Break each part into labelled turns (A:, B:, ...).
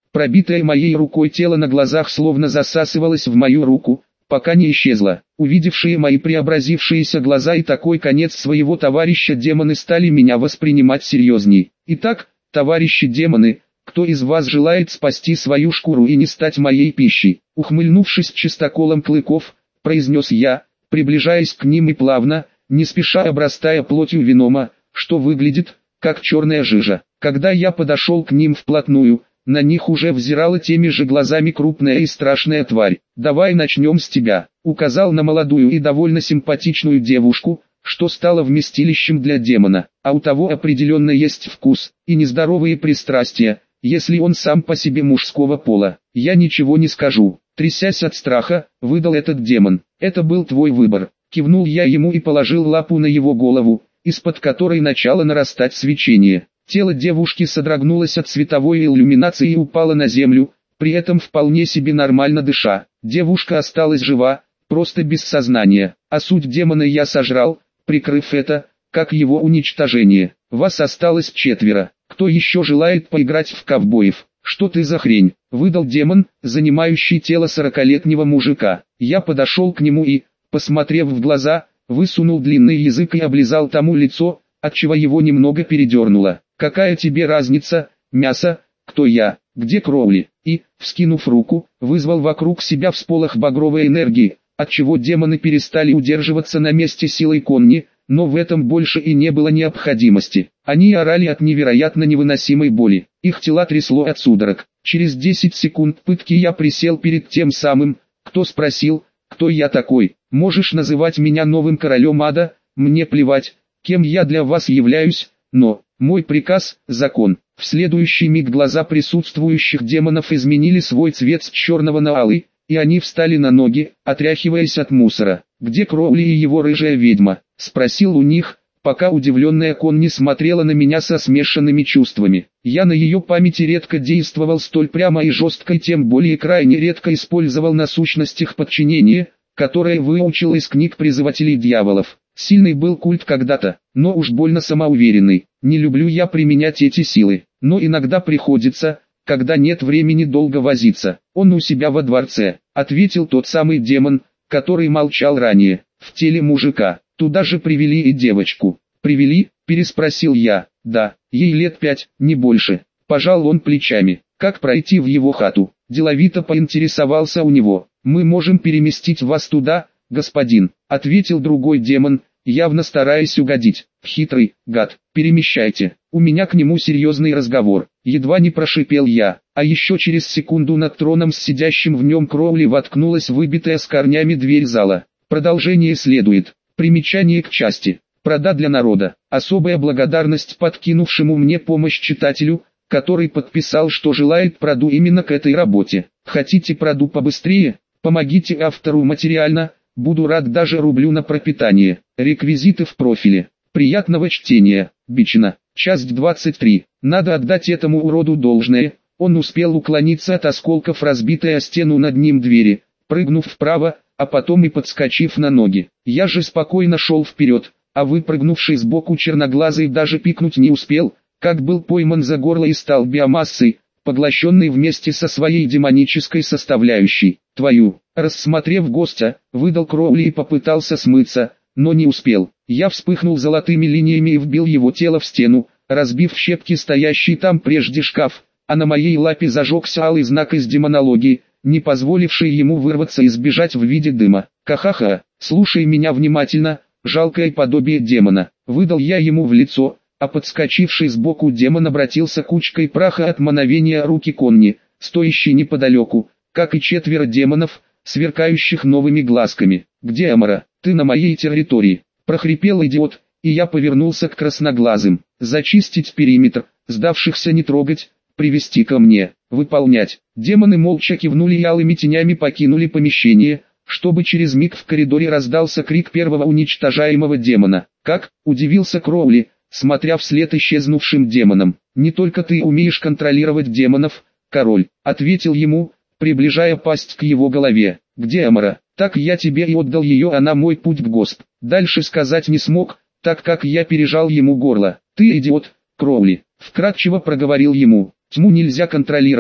A: Пробитое моей рукой тело на глазах словно засасывалось в мою руку, пока не исчезло. Увидевшие мои преобразившиеся глаза и такой конец своего товарища демоны стали меня воспринимать серьезней. Итак, товарищи демоны, кто из вас желает спасти свою шкуру и не стать моей пищей? Ухмыльнувшись чистоколом клыков, произнес я, приближаясь к ним и плавно, не спеша обрастая плотью венома, что выглядит, как черная жижа. Когда я подошел к ним вплотную, на них уже взирала теми же глазами крупная и страшная тварь. «Давай начнем с тебя», — указал на молодую и довольно симпатичную девушку, что стало вместилищем для демона. А у того определенно есть вкус и нездоровые пристрастия, если он сам по себе мужского пола. Я ничего не скажу. Трясясь от страха, выдал этот демон. «Это был твой выбор», — кивнул я ему и положил лапу на его голову, из-под которой начало нарастать свечение. Тело девушки содрогнулось от световой иллюминации и упало на землю, при этом вполне себе нормально дыша. Девушка осталась жива, просто без сознания, а суть демона я сожрал, прикрыв это, как его уничтожение. Вас осталось 4. Кто еще желает поиграть в ковбоев? Что ты за хрень? Выдал демон, занимающий тело 40-летнего мужика. Я подошел к нему и, посмотрев в глаза, высунул длинный язык и облизал тому лицо, отчего его немного передернуло. «Какая тебе разница, мясо, кто я, где Кроули?» И, вскинув руку, вызвал вокруг себя всполох багровой энергии, отчего демоны перестали удерживаться на месте силой конни, но в этом больше и не было необходимости. Они орали от невероятно невыносимой боли, их тела трясло от судорог. Через 10 секунд пытки я присел перед тем самым, кто спросил, кто я такой. «Можешь называть меня новым королем ада, мне плевать, кем я для вас являюсь, но... мой приказ – закон». В следующий миг глаза присутствующих демонов изменили свой цвет с черного на алый, и они встали на ноги, отряхиваясь от мусора. «Где Кроули и его рыжая ведьма?» – спросил у них, пока удивленная Конни смотрела на меня со смешанными чувствами. Я на ее памяти редко действовал столь прямо и жестко, и тем более крайне редко использовал на сущностях подчинения, которое выучил из книг призывателей дьяволов. Сильный был культ когда-то, но уж больно самоуверенный. Не люблю я применять эти силы, но иногда приходится, когда нет времени долго возиться. «Он у себя во дворце», — ответил тот самый демон, который молчал ранее. «В теле мужика. Туда же привели и девочку». «Привели?» — переспросил я. «Да, ей лет 5, не больше». Пожал он плечами. «Как пройти в его хату?» Деловито поинтересовался у него. «Мы можем переместить вас туда, господин», — ответил другой демон, явно стараясь угодить. «Хитрый, гад, перемещайте, у меня к нему серьезный разговор», едва не прошипел я, а еще через секунду над троном с сидящим в нем Кроули воткнулась выбитая с корнями дверь зала. Продолжение следует. Примечание к части. Прода для народа. Особая благодарность подкинувшему мне помощь читателю, который подписал, что желает проду именно к этой работе. Хотите проду побыстрее? Помогите автору материально. Буду рад даже рублю на пропитание. Реквизиты в профиле. Приятного чтения. Бичина. Часть 23. Надо отдать этому уроду должное. Он успел уклониться от осколков разбитой о стену над ним двери, прыгнув вправо, а потом и подскочив на ноги. Я же спокойно шел вперед, а выпрыгнувший сбоку черноглазый даже пикнуть не успел, как был пойман за горло и стал биомассой, поглощенный вместе со своей демонической составляющей. «Твою!» Рассмотрев гостя, выдал Кроули и попытался смыться, но не успел. Я вспыхнул золотыми линиями и вбил его тело в стену, разбив в щепки стоящий там прежде шкаф, а на моей лапе зажегся алый знак из демонологии, не позволивший ему вырваться и сбежать в виде дыма. «Ха-ха-ха, слушай меня внимательно, жалкое подобие демона», выдал я ему в лицо, а подскочивший сбоку демон обратился кучкой праха от мановения руки Конни, стоящей неподалеку, как и 4 демонов, сверкающих новыми глазками. «Где Амара? Ты на моей территории», прохрипел идиот, и я повернулся к красноглазым. «Зачистить периметр, сдавшихся не трогать, привести ко мне, выполнять». Демоны молча кивнули и алыми тенями покинули помещение, чтобы через миг в коридоре раздался крик первого уничтожаемого демона. «Как?» – удивился Кроули, смотря вслед исчезнувшим демонам. «Не только ты умеешь контролировать демонов, король», – ответил ему, приближая пасть к его голове. «Где Амара? Так я тебе и отдал ее, она мой путь к госп». Дальше сказать не смог, так как я пережал ему горло. «Ты идиот, Кроули», – вкратчиво проговорил ему. «Тьму нельзя контролировать,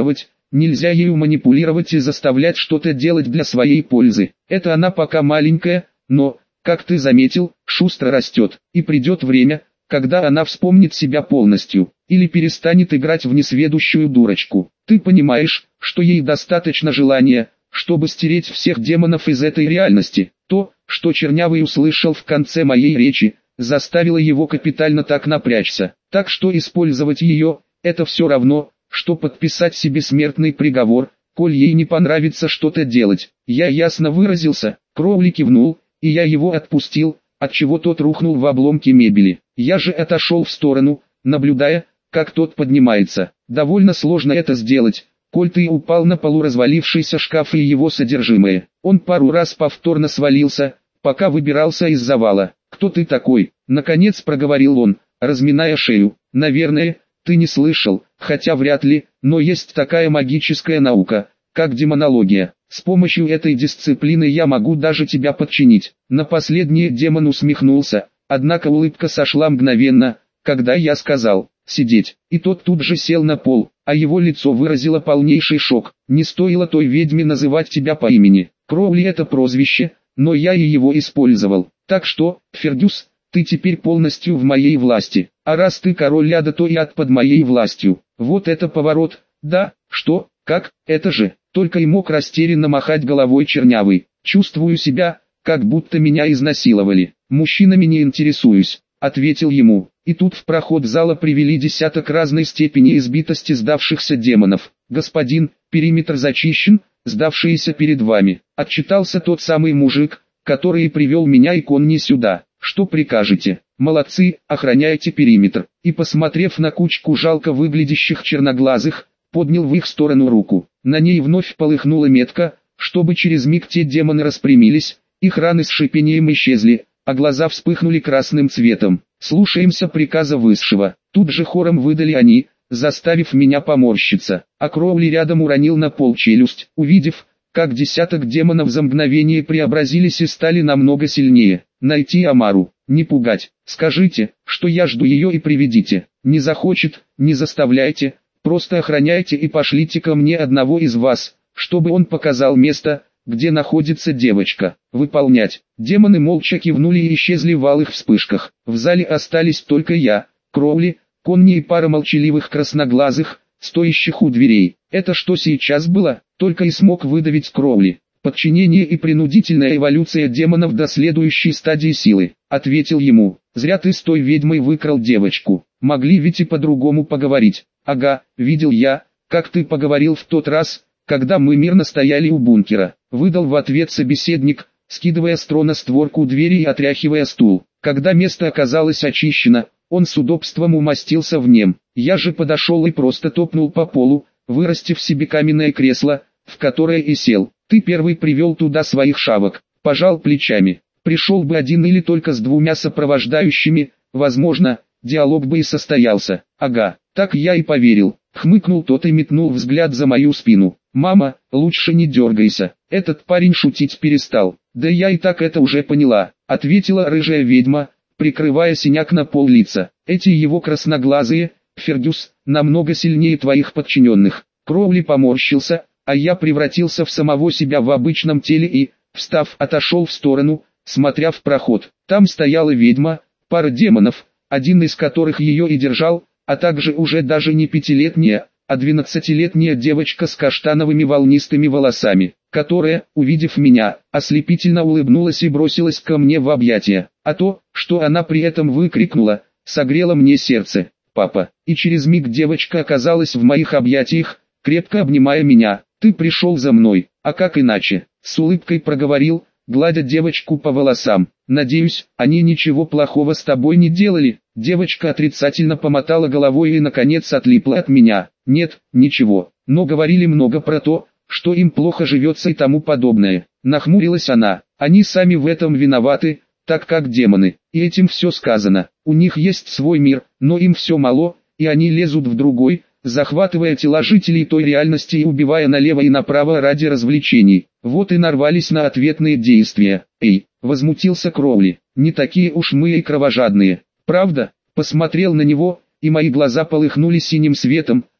A: нельзя ею манипулировать и заставлять что-то делать для своей пользы. Это она пока маленькая, но, как ты заметил, шустро растет, и придет время, когда она вспомнит себя полностью, или перестанет играть в несведущую дурочку. Ты понимаешь, что ей достаточно желания, чтобы стереть всех демонов из этой реальности. То, что Чернявый услышал в конце моей речи, заставило его капитально так напрячься. Так что использовать ее, это все равно, что подписать себе смертный приговор, коль ей не понравится что-то делать. Я ясно выразился, Кроули кивнул, и я его отпустил, отчего тот рухнул в обломки мебели. Я же отошел в сторону, наблюдая, как тот поднимается. Довольно сложно это сделать, коль ты упал на полуразвалившийся шкаф и его содержимое. Он пару раз повторно свалился, пока выбирался из завала. «Кто ты такой?» — наконец проговорил он, разминая шею. «Наверное, ты не слышал, хотя вряд ли, но есть такая магическая наука, как демонология. С помощью этой дисциплины я могу даже тебя подчинить». На последнее демон усмехнулся, однако улыбка сошла мгновенно, когда я сказал «сидеть», и тот тут же сел на пол, а его лицо выразило полнейший шок. «Не стоило той ведьме называть тебя по имени. Кроули — это прозвище, но я и его использовал. Так что, Фергюс, ты теперь полностью в моей власти, а раз ты король Ляда, то и ад под моей властью». Вот это поворот. Да, что, как, это же, только и мог растерянно махать головой Чернявый. «Чувствую себя, как будто меня изнасиловали. Мужчинами не интересуюсь», — ответил ему. И тут в проход зала привели десяток разной степени избитости сдавшихся демонов. «Господин, периметр зачищен, сдавшиеся перед вами», — отчитался тот самый мужик, который и привел меня и Конни сюда. «Что прикажете?» «Молодцы, охраняйте периметр». И, посмотрев на кучку жалко выглядящих черноглазых, поднял в их сторону руку. На ней вновь полыхнула метка, чтобы через миг те демоны распрямились, их раны с шипением исчезли, а глаза вспыхнули красным цветом. «Слушаемся приказа высшего». Тут же хором выдали они, заставив меня поморщиться. А Кроули рядом уронил на пол челюсть, увидев, как десяток демонов за мгновение преобразились и стали намного сильнее. «Найти Амару, не пугать, скажите, что я жду ее и приведите. Не захочет, не заставляйте, просто охраняйте и пошлите ко мне одного из вас, чтобы он показал место, где находится девочка». «Выполнять». Демоны молча кивнули и исчезли в алых вспышках. В зале остались только я, Кроули, Конни и пара молчаливых красноглазых, стоящих у дверей. «Это что сейчас было?» — только и смог выдавить Кроули. «Подчинение и принудительная эволюция демонов до следующей стадии силы», — ответил ему. «Зря ты с той ведьмой выкрал девочку. Могли ведь и по-другому поговорить». «Ага, видел я, как ты поговорил в тот раз, когда мы мирно стояли у бункера», — выдал в ответ собеседник, скидывая с трона створку двери и отряхивая стул. Когда место оказалось очищено, он с удобством умостился в нем. Я же подошел и просто топнул по полу, вырастив себе каменное кресло, в которое и сел. «Ты первый привел туда своих шавок», — пожал плечами. «Пришел бы один или только с двумя сопровождающими, возможно, диалог бы и состоялся». «Ага, так я и поверил», — хмыкнул тот и метнул взгляд за мою спину. «Мама, лучше не дергайся, этот парень шутить перестал». «Да я и так это уже поняла», — ответила рыжая ведьма, прикрывая синяк на пол лица. «Эти его красноглазые, Фергюс, намного сильнее твоих подчиненных». Кроули поморщился, а я превратился в самого себя в обычном теле и, встав, отошел в сторону, смотря в проход. Там стояла ведьма, пара демонов, один из которых ее и держал, а также уже даже не 5-летняя, а 12-летняя девочка с каштановыми волнистыми волосами, которая, увидев меня, ослепительно улыбнулась и бросилась ко мне в объятия. А то, что она при этом выкрикнула, согрело мне сердце. «Папа!» И через миг девочка оказалась в моих объятиях, крепко обнимая меня. «Ты пришел за мной, а как иначе?» С улыбкой проговорил, гладя девочку по волосам. «Надеюсь, они ничего плохого с тобой не делали?» Девочка отрицательно помотала головой и наконец отлипла от меня. «Нет, ничего, но говорили много про то, что им плохо живется и тому подобное». Нахмурилась она. «Они сами в этом виноваты, так как демоны, и этим все сказано. У них есть свой мир, но им все мало, и они лезут в другой, захватывая тела жителей той реальности и убивая налево и направо ради развлечений. Вот и нарвались на ответные действия». «Эй!» — возмутился Кроули. «Не такие уж мы и кровожадные, правда?» Посмотрел на него, и мои глаза полыхнули синим светом,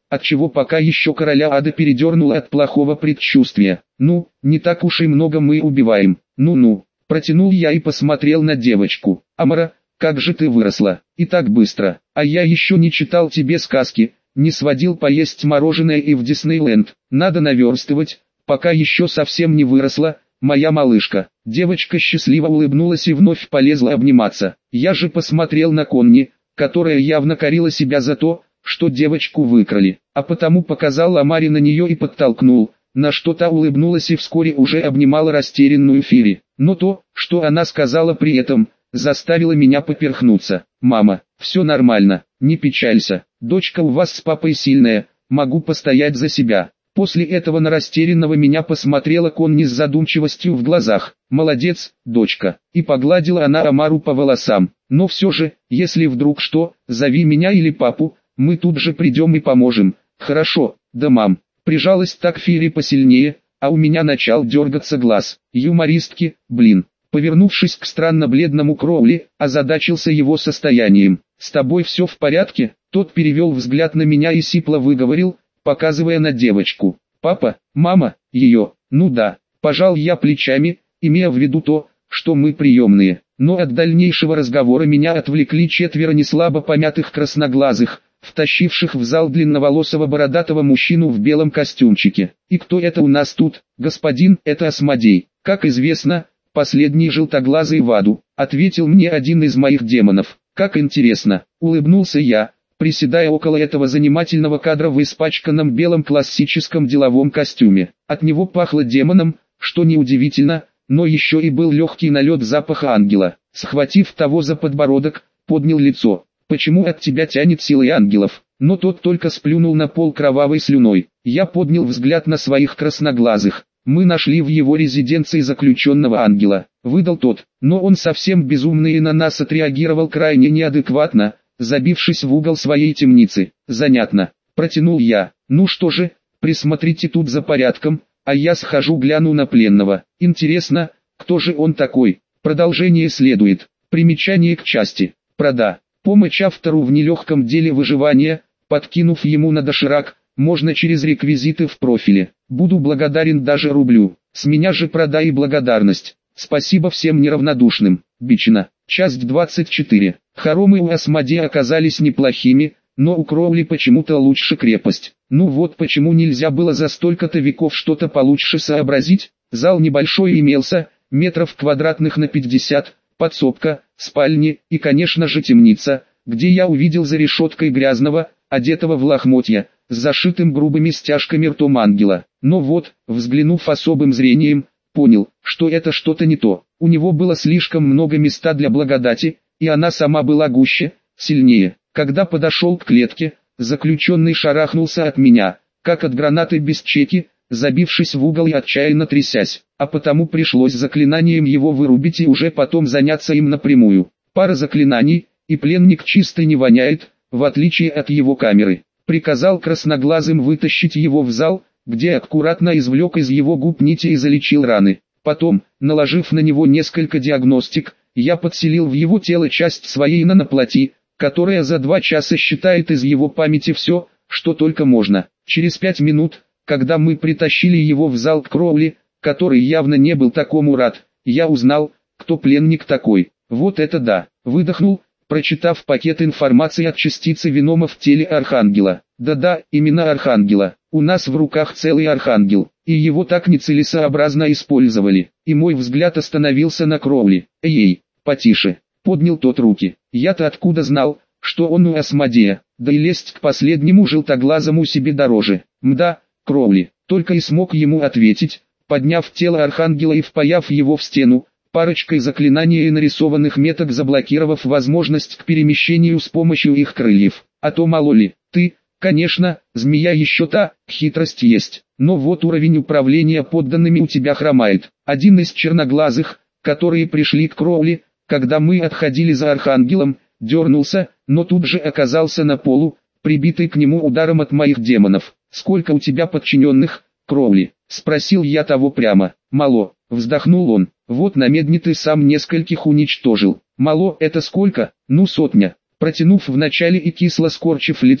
A: отчего пока еще короля ада передернуло от плохого предчувствия. «Ну, не так уж и много мы убиваем, ну-ну», протянул я и посмотрел на девочку. «Амара, как же ты выросла, и так быстро, а я еще не читал тебе сказки, не сводил поесть мороженое и в Диснейленд, надо наверстывать, пока еще совсем не выросла, моя малышка». Девочка счастливо улыбнулась и вновь полезла обниматься. Я же посмотрел на Конни, которая явно корила себя за то, что девочку выкрали, а потому показал Амаре на нее и подтолкнул, на что та улыбнулась и вскоре уже обнимала растерянную Фири. Но то, что она сказала при этом, заставило меня поперхнуться. «Мама, все нормально, не печалься, дочка у вас с папой сильная, могу постоять за себя». После этого на растерянного меня посмотрела Конни с задумчивостью в глазах. «Молодец, дочка», и погладила она Амару по волосам. «Но все же, если вдруг что, зови меня или папу, мы тут же придем и поможем». «Хорошо, да мам». Прижалась так Фири посильнее, а у меня начал дергаться глаз. Юмористки, блин. Повернувшись к странно бледному Кроули, озадачился его состоянием. «С тобой все в порядке?» Тот перевел взгляд на меня и сипло выговорил, показывая на девочку. «Папа, мама, ее». «Ну да», пожал я плечами, имея в виду то, что мы приемные. Но от дальнейшего разговора меня отвлекли четверо неслабо помятых красноглазых, втащивших в зал длинноволосого бородатого мужчину в белом костюмчике. «И кто это у нас тут?» «Господин, это Асмодей. Как известно, последний желтоглазый в аду», ответил мне один из моих демонов. «Как интересно», улыбнулся я, приседая около этого занимательного кадра в испачканном белом классическом деловом костюме. От него пахло демоном, что неудивительно, но еще и был легкий налет запаха ангела. Схватив того за подбородок, поднял лицо. «Почему от тебя тянет силой ангелов?» Но тот только сплюнул на пол кровавой слюной. Я поднял взгляд на своих красноглазых. «Мы нашли в его резиденции заключенного ангела», выдал тот, но он совсем безумный и на нас отреагировал крайне неадекватно, забившись в угол своей темницы. «Занятно», протянул я. «Ну что же, присмотрите тут за порядком, а я схожу гляну на пленного. Интересно, кто же он такой?» Продолжение следует. Примечание к части. Прода. Помощь автору в нелегком деле выживания, подкинув ему на доширак, можно через реквизиты в профиле. Буду благодарен даже рублю. С меня же прода и благодарность. Спасибо всем неравнодушным. Бичина. Часть 24. Хоромы у Асмодея оказались неплохими, но у Кроули почему-то лучше крепость. Ну вот почему нельзя было за столько-то веков что-то получше сообразить. Зал небольшой имелся, метров квадратных на 50, подсобка, спальни и, конечно же, темница, где я увидел за решеткой грязного, одетого в лохмотья, с зашитым грубыми стяжками ртом ангела. Но вот, взглянув особым зрением, понял, что это что-то не то. У него было слишком много места для благодати, и она сама была гуще, сильнее. Когда подошел к клетке, заключенный шарахнулся от меня, как от гранаты без чеки, забившись в угол и отчаянно трясясь, а потому пришлось заклинанием его вырубить и уже потом заняться им напрямую. Пара заклинаний, и пленник чисто не воняет, в отличие от его камеры. Приказал красноглазым вытащить его в зал, где аккуратно извлек из его губ нити и залечил раны. Потом, наложив на него несколько диагностик, я подселил в его тело часть своей наноплоти, которая за 2 часа считает из его памяти все, что только можно. Через 5 минут, когда мы притащили его в зал к Кроули, который явно не был такому рад, я узнал, кто пленник такой. Вот это да, выдохнул, прочитав пакет информации от частицы Венома в теле Архангела. Да-да, именно Архангела. У нас в руках целый Архангел, и его так нецелесообразно использовали. И мой взгляд остановился на Кроули. «Эй, потише», поднял тот руки. Я-то откуда знал, что он у Асмодея, да и лезть к последнему желтоглазому себе дороже. Мда, Кроули, только и смог ему ответить, подняв тело Архангела и впаяв его в стену, парочкой заклинаний и нарисованных меток заблокировав возможность к перемещению с помощью их крыльев. А то мало ли, ты, конечно, змея еще та, хитрость есть, но вот уровень управления подданными у тебя хромает. Один из черноглазых, которые пришли к Кроули, когда мы отходили за Архангелом, дернулся, но тут же оказался на полу, прибитый к нему ударом от моих демонов. «Сколько у тебя подчиненных, Кроули?» — спросил я того прямо. «Мало», — вздохнул он. «Вот на медне ты сам нескольких уничтожил». «Мало — это сколько?» «Ну 100». Протянув вначале и кисло скорчив лицо,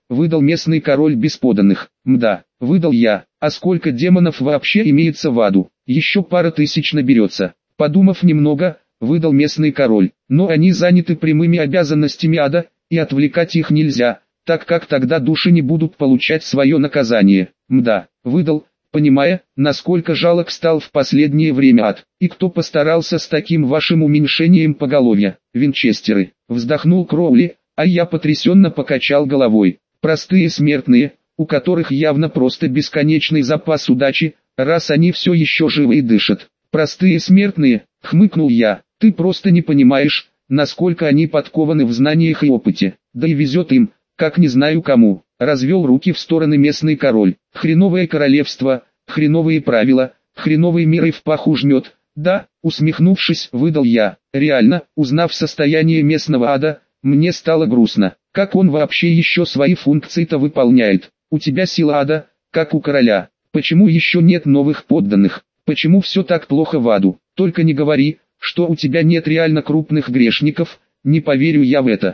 A: выдал местный король без подданных. Мда, выдал я. А сколько демонов вообще имеется в аду? Еще пара тысяч наберется. Подумав немного, выдал местный король. Но они заняты прямыми обязанностями ада, и отвлекать их нельзя, так как тогда души не будут получать свое наказание. Мда, выдал, понимая, насколько жалок стал в последнее время ад. И кто постарался с таким вашим уменьшением поголовья? Винчестеры. Вздохнул Кроули, а я потрясенно покачал головой. Простые смертные, у которых явно просто бесконечный запас удачи, раз они все еще живы и дышат. Простые смертные, хмыкнул я, ты просто не понимаешь, насколько они подкованы в знаниях и опыте. Да и везет им, как не знаю кому. Развел руки в стороны местный король. Хреновое королевство, хреновые правила, хреновый мир и в паху жмет. Да, усмехнувшись, выдал я. Реально, узнав состояние местного ада, мне стало грустно. Как он вообще еще свои функции-то выполняет? У тебя сила ада, как у короля. Почему еще нет новых подданных? Почему все так плохо в аду? Только не говори, что у тебя нет реально крупных грешников. Не поверю я в это.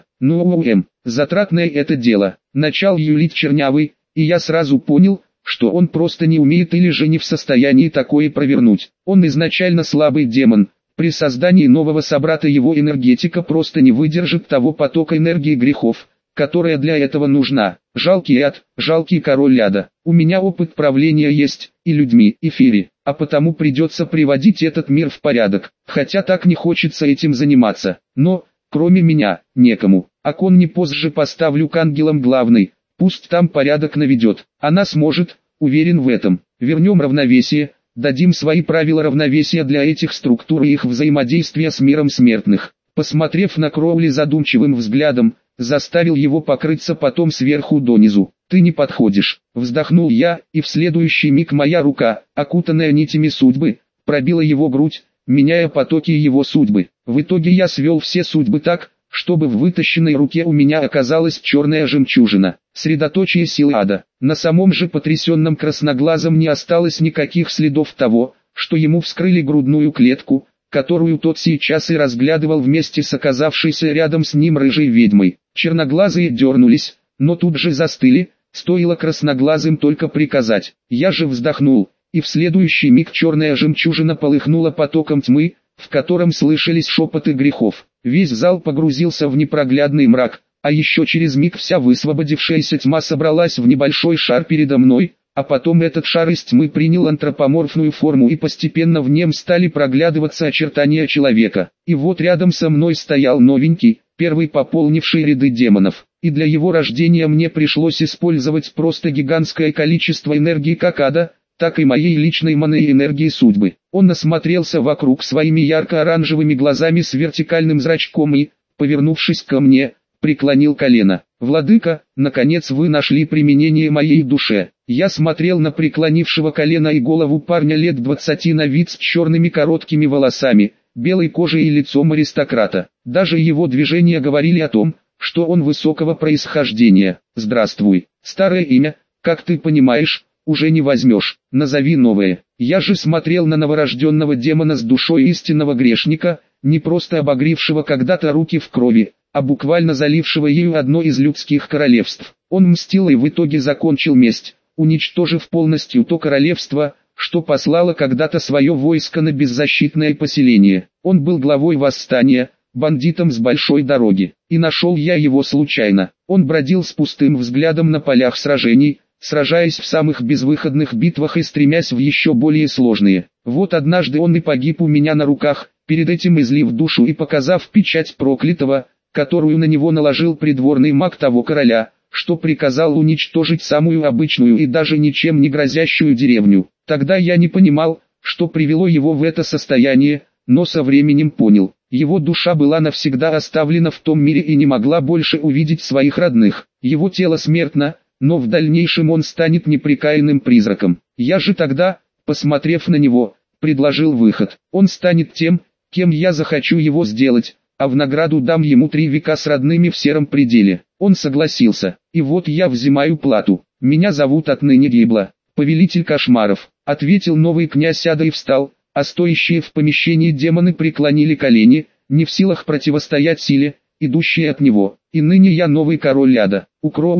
A: Затратное это дело. Начал юлить Чернявый, и я сразу понял, что он просто не умеет или же не в состоянии такое провернуть. Он изначально слабый демон. При создании нового собрата его энергетика просто не выдержит того потока энергии грехов, которая для этого нужна. Жалкий ад, жалкий король ада. У меня опыт правления есть, и людьми, и Фири, а потому придется приводить этот мир в порядок. Хотя так не хочется этим заниматься. Но, кроме меня, некому. А не позже поставлю к ангелам главный, пусть там порядок наведет. Она сможет, уверен в этом. Вернем равновесие, дадим свои правила равновесия для этих структур и их взаимодействия с миром смертных. Посмотрев на Кроули задумчивым взглядом, заставил его покрыться потом сверху донизу. «Ты не подходишь», — вздохнул я, и в следующий миг моя рука, окутанная нитями судьбы, пробила его грудь, меняя потоки его судьбы. В итоге я свел все судьбы так, чтобы в вытащенной руке у меня оказалась черная жемчужина, средоточие силы ада. На самом же потрясенном красноглазом не осталось никаких следов того, что ему вскрыли грудную клетку, которую тот сейчас и разглядывал вместе с оказавшейся рядом с ним рыжей ведьмой. Черноглазые дернулись, но тут же застыли, стоило красноглазым только приказать. Я же вздохнул, и в следующий миг черная жемчужина полыхнула потоком тьмы, в котором слышались шепоты грехов. Весь зал погрузился в непроглядный мрак, а еще через миг вся высвободившаяся тьма собралась в небольшой шар передо мной, а потом этот шар из тьмы принял антропоморфную форму и постепенно в нем стали проглядываться очертания человека. И вот рядом со мной стоял новенький, первый пополнивший ряды демонов. И для его рождения мне пришлось использовать просто гигантское количество энергии как ада, так и моей личной маны и энергии судьбы. Он осмотрелся вокруг своими ярко-оранжевыми глазами с вертикальным зрачком и, повернувшись ко мне, преклонил колено. «Владыка, наконец вы нашли применение моей душе». Я смотрел на преклонившего колено и голову парня лет 20 на вид с черными короткими волосами, белой кожей и лицом аристократа. Даже его движения говорили о том, что он высокого происхождения. «Здравствуй, старое имя, как ты понимаешь, уже не возьмешь, назови новое». Я же смотрел на новорожденного демона с душой истинного грешника, не просто обогревшего когда-то руки в крови, а буквально залившего ею одно из людских королевств. Он мстил и в итоге закончил месть, уничтожив полностью то королевство, что послало когда-то свое войско на беззащитное поселение. Он был главой восстания, бандитом с большой дороги, и нашел я его случайно. Он бродил с пустым взглядом на полях сражений, сражаясь в самых безвыходных битвах и стремясь в еще более сложные. Вот однажды он и погиб у меня на руках, перед этим излив душу и показав печать проклятого, которую на него наложил придворный маг того короля, что приказал уничтожить самую обычную и даже ничем не грозящую деревню. Тогда я не понимал, что привело его в это состояние, но со временем понял. Его душа была навсегда оставлена в том мире и не могла больше увидеть своих родных. Его тело смертно, но в дальнейшем он станет непрекаянным призраком. Я же тогда, посмотрев на него, предложил выход. Он станет тем, кем я захочу его сделать, а в награду дам ему 3 века с родными в сером пределе. Он согласился, и вот я взимаю плату. Меня зовут отныне Гибла, повелитель кошмаров, ответил новый князь ада и встал, а стоящие в помещении демоны преклонили колени, не в силах противостоять силе, идущей от него. И ныне я новый король ада. У Кроули,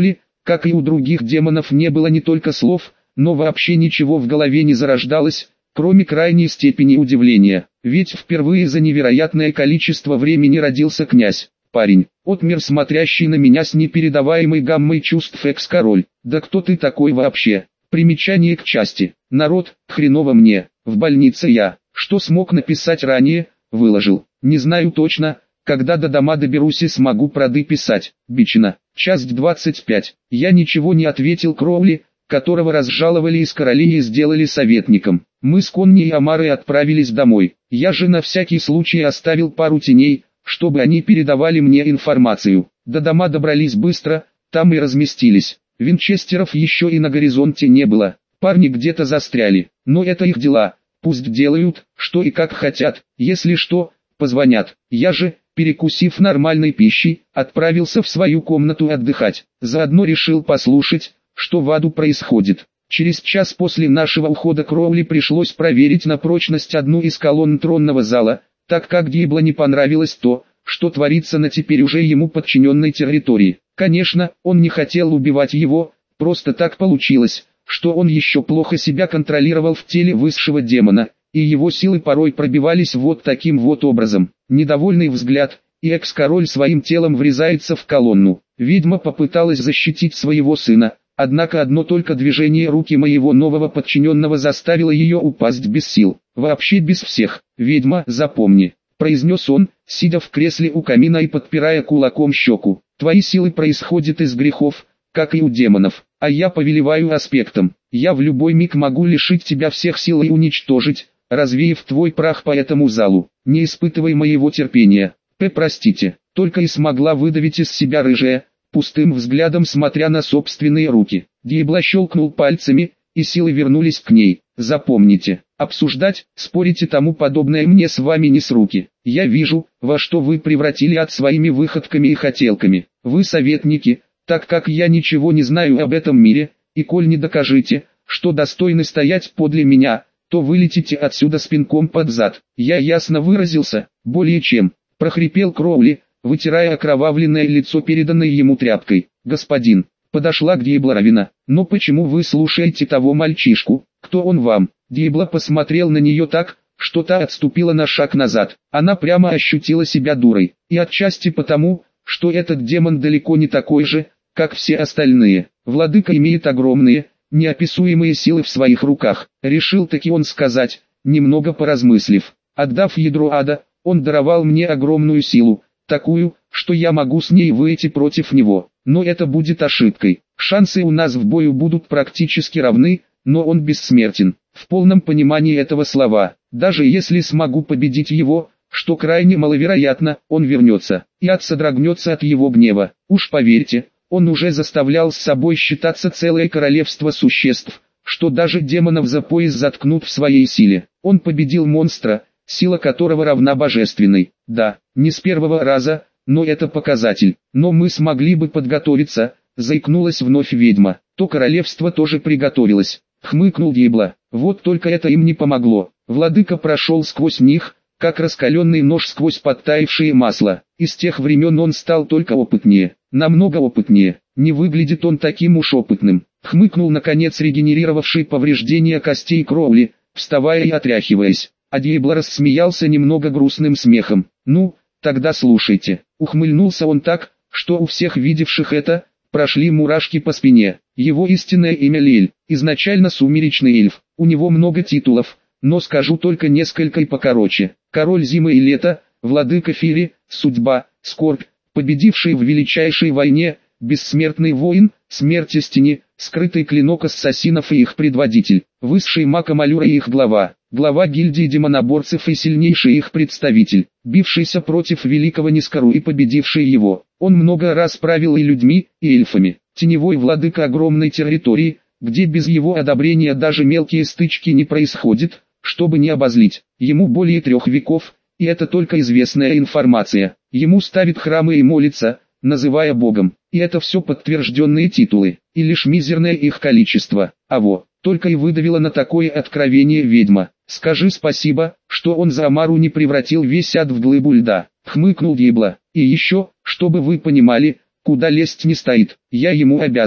A: Как и у других демонов, не было не только слов, но вообще ничего в голове не зарождалось, кроме крайней степени удивления. Ведь впервые за невероятное количество времени родился князь. Парень, отмер смотрящий на меня с непередаваемой гаммой чувств экс-король. Да кто ты такой вообще? Примечание к части. Народ, хреново мне. В больнице я. Что смог написать ранее, выложил. Не знаю точно, когда до дома доберусь и смогу проды писать. Бичина. Часть 25. Я ничего не ответил Кроули, которого разжаловали из королей и сделали советником. Мы с Конни и Амарой отправились домой. Я же на всякий случай оставил пару теней, чтобы они передавали мне информацию. До дома добрались быстро, там и разместились. Винчестеров еще и на горизонте не было. Парни где-то застряли, но это их дела. Пусть делают, что и как хотят. Если что, позвонят. Я же, перекусив нормальной пищей, отправился в свою комнату отдыхать. Заодно решил послушать, что в аду происходит. Через час после нашего ухода Кроули пришлось проверить на прочность одну из колонн тронного зала, так как Диабло не понравилось то, что творится на теперь уже ему подчиненной территории. Конечно, он не хотел убивать его, просто так получилось, что он еще плохо себя контролировал в теле высшего демона, и его силы порой пробивались вот таким вот образом. Недовольный взгляд, и экс-король своим телом врезается в колонну. Ведьма попыталась защитить своего сына, однако одно только движение руки моего нового подчиненного заставило ее упасть без сил. Вообще без всех. «Ведьма, запомни», — произнес он, сидя в кресле у камина и подпирая кулаком щеку. «Твои силы происходят из грехов, как и у демонов, а я повелеваю аспектом. Я в любой миг могу лишить тебя всех сил и уничтожить, развеяв твой прах по этому залу. Не испытывай моего терпения». Простите, только и смогла выдавить из себя рыжая, пустым взглядом смотря на собственные руки. Диабло щелкнул пальцами, и силы вернулись к ней. «Запомните, обсуждать, спорить и тому подобное мне с вами не с руки. Я вижу, во что вы превратили ад своими выходками и хотелками. Вы советники, так как я ничего не знаю об этом мире, и коль не докажете, что достойны стоять подле меня, то вылетите отсюда с пинком под зад». «Я ясно выразился, более чем», — прохрипел Кроули, вытирая окровавленное лицо переданной ему тряпкой. «Господин», — подошла к Диабло Равина, — «но почему вы слушаете того мальчишку? Кто он вам?» Диабло посмотрел на нее так, что та отступила на шаг назад. Она прямо ощутила себя дурой, и отчасти потому, что этот демон далеко не такой же, как все остальные. Владыка имеет огромные, неописуемые силы в своих руках, решил таки он сказать, немного поразмыслив. Отдав ядро ада, он даровал мне огромную силу, такую, что я могу с ней выйти против него. Но это будет ошибкой. Шансы у нас в бою будут практически равны, но он бессмертен. В полном понимании этого слова. Даже если смогу победить его, что крайне маловероятно, он вернется, и ад содрогнется от его гнева. Уж поверьте, он уже заставлял с собой считаться целое королевство существ, что даже демонов за пояс заткнут в своей силе. Он победил монстра, сила которого равна божественной. Да, не с первого раза, но это показатель. Но мы смогли бы подготовиться, заикнулась вновь ведьма. То королевство тоже приготовилось, хмыкнул Диабло. Вот только это им не помогло. Владыка прошел сквозь них, как раскаленный нож сквозь подтаявшее масло. И с тех времен он стал только опытнее, намного опытнее. Не выглядит он таким уж опытным. Хмыкнул наконец регенерировавший повреждения костей Кроули, вставая и отряхиваясь. А Диабло рассмеялся немного грустным смехом. «Ну, тогда слушайте». Ухмыльнулся он так, что у всех видевших это, прошли мурашки по спине. Его истинное имя Лель, изначально сумеречный эльф. У него много титулов, но скажу только несколько и покороче. Король зимы и лета, владыка Фири, судьба, скорбь, победивший в величайшей войне, бессмертный воин, смерть истине, скрытый клинок ассасинов и их предводитель, высший маг Амалюра и их глава гильдии демоноборцев и сильнейший их представитель, бившийся против великого Нискару и победивший его. Он много раз правил и людьми, и эльфами, теневой владыка огромной территории, где без его одобрения даже мелкие стычки не происходят, чтобы не обозлить. Ему более 3 веков, и это только известная информация. Ему ставят храмы и молятся, называя Богом, и это все подтвержденные титулы, и лишь мизерное их количество. Только и выдавила на такое откровение ведьма. «Скажи спасибо, что он за Амару не превратил весь ад в глыбу льда», — хмыкнул Диабло. «И еще, чтобы вы понимали, куда лезть не стоит, я ему обязан.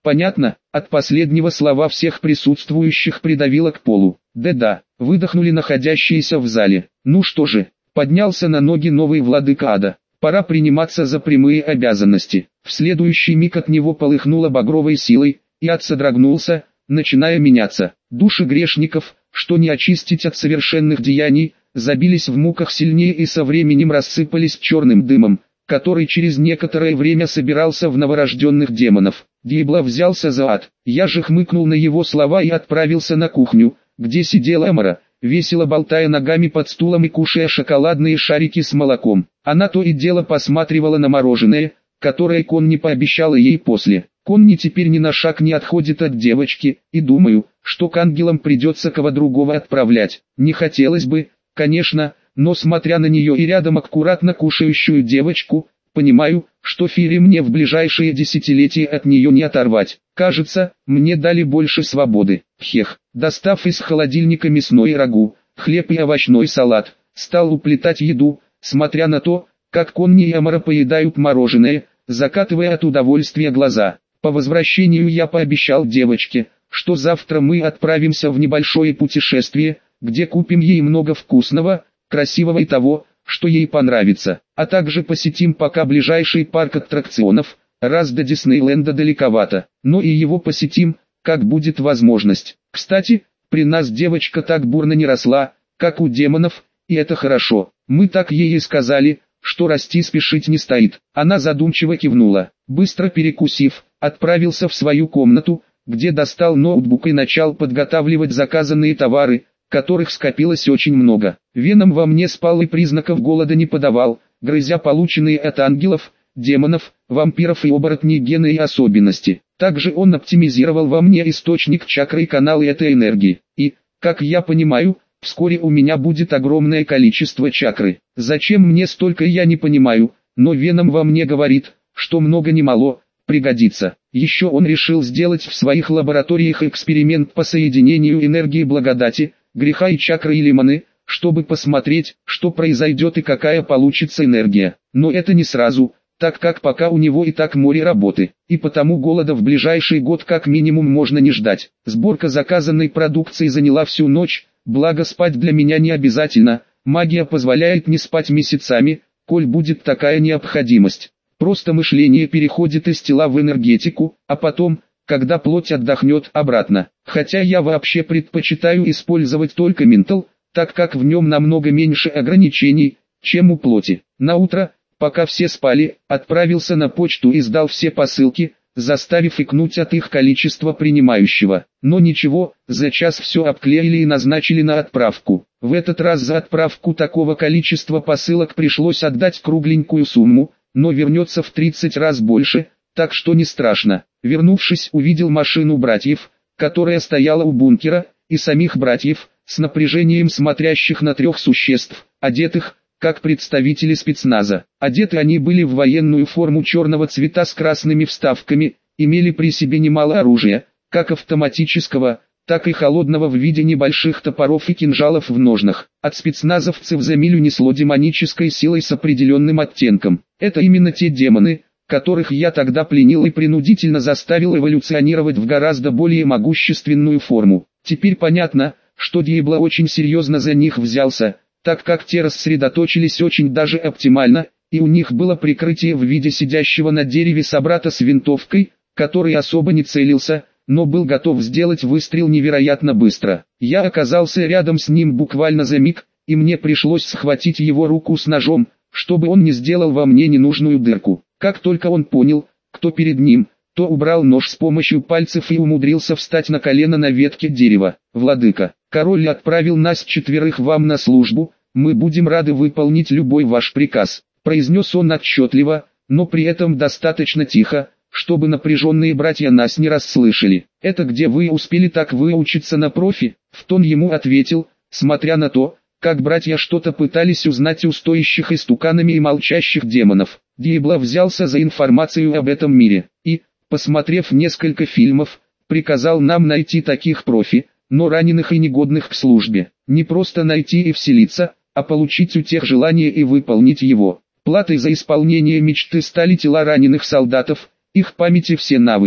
A: Понятно, от последнего слова всех присутствующих придавило к полу. Да-да, выдохнули находящиеся в зале. Ну что же, поднялся на ноги новый владыка ада. Пора приниматься за прямые обязанности. В следующий миг от него полыхнуло багровой силой, и ад содрогнулся, начиная меняться. Души грешников, что не очистить от совершенных деяний, забились в муках сильнее и со временем рассыпались черным дымом, который через некоторое время собирался в новорожденных демонов. Диабло взялся за ад. Я же хмыкнул на его слова и отправился на кухню, где сидела Амара, весело болтая ногами под стулом и кушая шоколадные шарики с молоком. Она то и дело посматривала на мороженое, которое Конни пообещала ей после. Конни теперь ни на шаг не отходит от девочки, и думаю, что к ангелам придется кого другого отправлять. Не хотелось бы, конечно, но смотря на нее и рядом аккуратно кушающую девочку, понимаю, что Фири мне в ближайшие десятилетия от нее не оторвать. Кажется, мне дали больше свободы. Хех, достав из холодильника мясное рагу, хлеб и овощной салат, стал уплетать еду, смотря на то, как Конни и Амара поедают мороженое, закатывая от удовольствия глаза. По возвращению я пообещал девочке, что завтра мы отправимся в небольшое путешествие, где купим ей много вкусного, красивого и того, что ей понравится, а также посетим пока ближайший парк аттракционов, раз до Диснейленда далековато, но и его посетим, как будет возможность. Кстати, при нас девочка так бурно не росла, как у демонов, и это хорошо. Мы так ей и сказали, что расти спешить не стоит. Она задумчиво кивнула. Быстро перекусив, отправился в свою комнату, где достал ноутбук и начал подготавливать заказанные товары, которых скопилось очень много. Веном во мне спал и признаков голода не подавал, грызя полученные от ангелов, демонов, вампиров и оборотней гены и особенности. Также он оптимизировал во мне источник чакры и каналы этой энергии. И, как я понимаю, вскоре у меня будет огромное количество чакры. Зачем мне столько, я не понимаю, но Веном во мне говорит, что много не мало, пригодится. Еще он решил сделать в своих лабораториях эксперимент по соединению энергии благодати, греха и чакры или маны, чтобы посмотреть, что произойдет и какая получится энергия. Но это не сразу, так как пока у него и так море работы, и потому голода в ближайший год как минимум можно не ждать. Сборка заказанной продукции заняла всю ночь, благо спать для меня не обязательно, магия позволяет не спать месяцами, коль будет такая необходимость. Просто мышление переходит из тела в энергетику, а потом, когда плоть отдохнет, обратно. Хотя я вообще предпочитаю использовать только ментал, так как в нем намного меньше ограничений, чем у плоти. На утро, пока все спали, отправился на почту и сдал все посылки, заставив икнуть от их количества принимающего. Но ничего, за час все обклеили и назначили на отправку. В этот раз за отправку такого количества посылок пришлось отдать кругленькую сумму, но вернется в 30 раз больше, так что не страшно. Вернувшись, увидел машину братьев, которая стояла у бункера, и самих братьев, с напряжением смотрящих на трех существ, одетых, как представители спецназа. Одеты они были в военную форму черного цвета с красными вставками, имели при себе немало оружия, как автоматического, так и холодного в виде небольших топоров и кинжалов в ножнах. От спецназовцев за милю несло демонической силой с определенным оттенком. Это именно те демоны, которых я тогда пленил и принудительно заставил эволюционировать в гораздо более могущественную форму. Теперь понятно, что Диабло очень серьезно за них взялся, так как те рассредоточились очень даже оптимально, и у них было прикрытие в виде сидящего на дереве собрата с винтовкой, который особо не целился, но был готов сделать выстрел невероятно быстро. Я оказался рядом с ним буквально за миг, и мне пришлось схватить его руку с ножом, чтобы он не сделал во мне ненужную дырку. Как только он понял, кто перед ним, то убрал нож с помощью пальцев и умудрился встать на колено на ветке дерева. «Владыка, король отправил нас четверых вам на службу, мы будем рады выполнить любой ваш приказ», произнес он отчетливо, но при этом достаточно тихо, чтобы напряженные братья нас не расслышали. «Это где вы успели так выучиться на профи?» В тон ему ответил, смотря на то, как братья что-то пытались узнать у стоящих истуканами и молчащих демонов. Диабло взялся за информацию об этом мире, и, посмотрев несколько фильмов, приказал нам найти таких профи, но раненых и негодных к службе. Не просто найти и вселиться, а получить у тех желание и выполнить его. Платой за исполнение мечты стали тела раненых солдатов, их память и все навыки.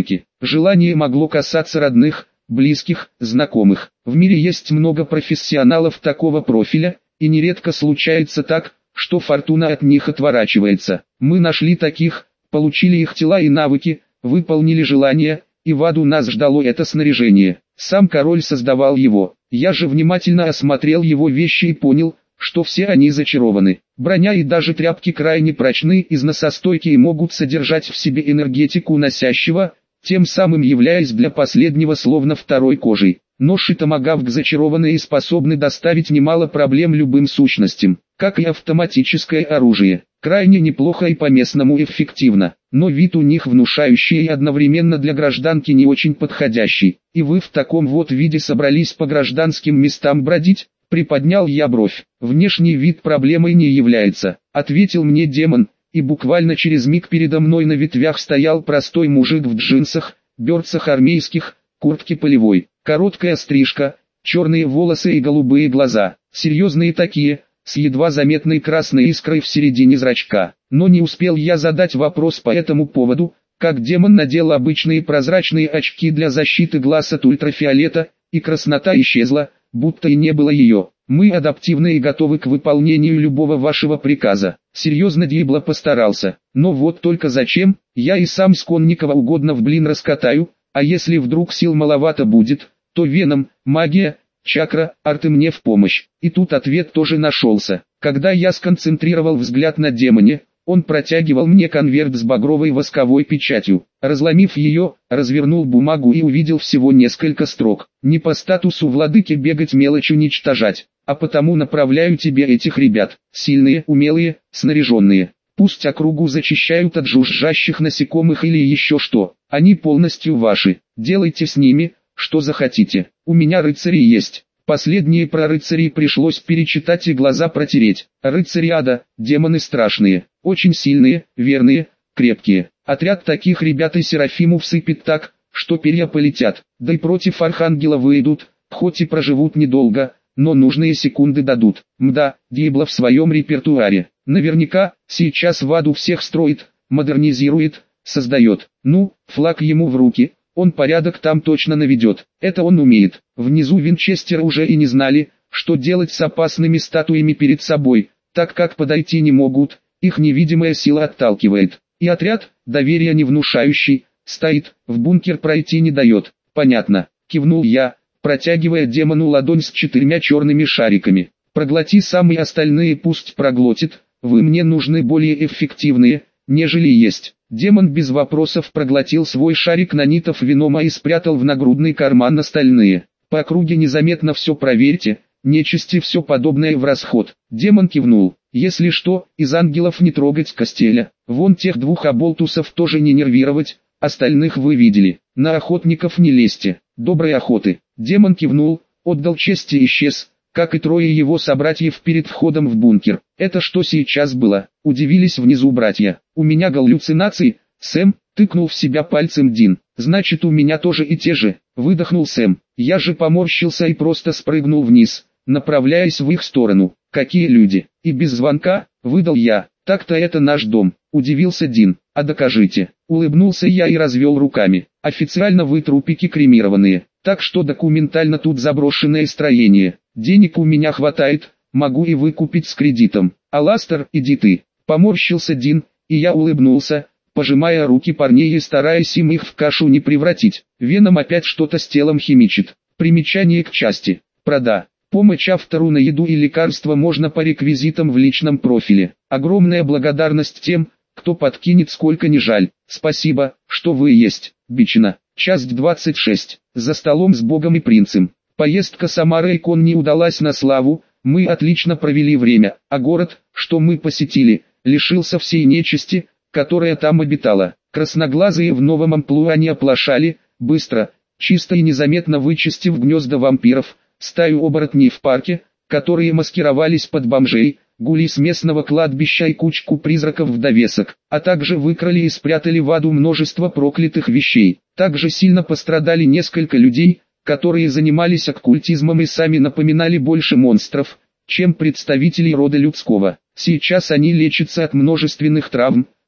A: Желание могло касаться родных, близких, знакомых. В мире есть много профессионалов такого профиля, и нередко случается так, что фортуна от них отворачивается. Мы нашли таких, получили их тела и навыки, выполнили желания, и в аду нас ждало это снаряжение. Сам король создавал его. Я же внимательно осмотрел его вещи и понял, что все они зачарованы. Броня и даже тряпки крайне прочны, износостойкие и могут содержать в себе энергетику носящего, тем самым являясь для последнего словно второй кожей. Нож и томагавк зачарованные и способны доставить немало проблем любым сущностям, как и автоматическое оружие. Крайне неплохо и по-местному эффективно, но вид у них внушающий и одновременно для гражданки не очень подходящий. И вы в таком вот виде собрались по гражданским местам бродить? Приподнял я бровь. Внешний вид проблемой не является, ответил мне демон, и буквально через миг передо мной на ветвях стоял простой мужик в джинсах, берцах армейских, куртке полевой, короткая стрижка, черные волосы и голубые глаза, серьезные такие, с едва заметной красной искрой в середине зрачка. Но не успел я задать вопрос по этому поводу, как демон надел обычные прозрачные очки для защиты глаз от ультрафиолета, и краснота исчезла, будто и не было ее. Мы адаптивны и готовы к выполнению любого вашего приказа. Серьезно Диабло постарался. Но вот только зачем? Я и сам сконникова угодно в блин раскатаю, а если вдруг сил маловато будет, то веном, магия, чакра, арты мне в помощь. И тут ответ тоже нашелся. Когда я сконцентрировал взгляд на демоне, он протягивал мне конверт с багровой восковой печатью. Разломив ее, развернул бумагу и увидел всего несколько строк. Не по статусу владыки бегать мелочь уничтожать, а потому направляю тебе этих ребят. Сильные, умелые, снаряженные. Пусть округу зачищают от жужжащих насекомых или еще что. Они полностью ваши. Делайте с ними, что захотите. У меня рыцари есть. Последние про рыцарей пришлось перечитать и глаза протереть. Рыцари ада, демоны страшные, очень сильные, верные, крепкие. Отряд таких ребят и Серафиму всыпет так, что перья полетят. Да и против архангела выйдут, хоть и проживут недолго, но нужные секунды дадут. Мда, Диабло в своем репертуаре. Наверняка, сейчас в аду всех строит, модернизирует, создает. Ну, флаг ему в руки. Он порядок там точно наведет. Это он умеет. Внизу Винчестера уже и не знали, что делать с опасными статуями перед собой, так как подойти не могут, их невидимая сила отталкивает. И отряд, доверия не внушающий, стоит, в бункер пройти не дает. Понятно, кивнул я, протягивая демону ладонь с 4 черными шариками. Проглоти сам и остальные пусть проглотит, вы мне нужны более эффективные, нежели есть. Демон без вопросов проглотил свой шарик нанитов венома и спрятал в нагрудный карман остальные. По округе незаметно все проверьте, нечисти все подобное в расход. Демон кивнул. Если что, из ангелов не трогать Костеля. Вон тех 2 оболтусов тоже не нервировать, остальных вы видели. На охотников не лезьте. Доброй охоты. Демон кивнул, отдал честь и исчез, как и 3 его собратьев перед входом в бункер. Это что сейчас было? Удивились внизу братья. У меня галлюцинации, Сэм, тыкнул в себя пальцем Дин. Значит у меня тоже и те же, выдохнул Сэм. Я же поморщился и просто спрыгнул вниз, направляясь в их сторону. Какие люди? И без звонка, выдал я. Так-то это наш дом, удивился Дин. А докажите. Улыбнулся я и развел руками. Официально вы трупики кремированные, так что документально тут заброшенное строение. Денег у меня хватает, могу и выкупить с кредитом. Аластер, иди ты. Поморщился Дин, и я улыбнулся, пожимая руки парней и стараясь им их в кашу не превратить. Веном опять что-то с телом химичит. Примечание к части. Прода. Помощь автору на еду и лекарства можно по реквизитам в личном профиле. Огромная благодарность тем, кто подкинет сколько не жаль. Спасибо, что вы есть. Бичина. Часть 26. За столом с Богом и принцем. Поездка Самара-Икон не удалась на славу, мы отлично провели время, а город, что мы посетили, лишился всей нечисти, которая там обитала. Красноглазые в новом амплуа не оплошали, быстро, чисто и незаметно вычистив гнезда вампиров, стаю оборотней в парке, которые маскировались под бомжей, гули с местного кладбища и кучку призраков в довесок, а также выкрали и спрятали в аду множество проклятых вещей. Также сильно пострадали несколько людей, которые занимались оккультизмом и сами напоминали больше монстров, чем представителей рода людского. Сейчас они лечатся от множественных травм,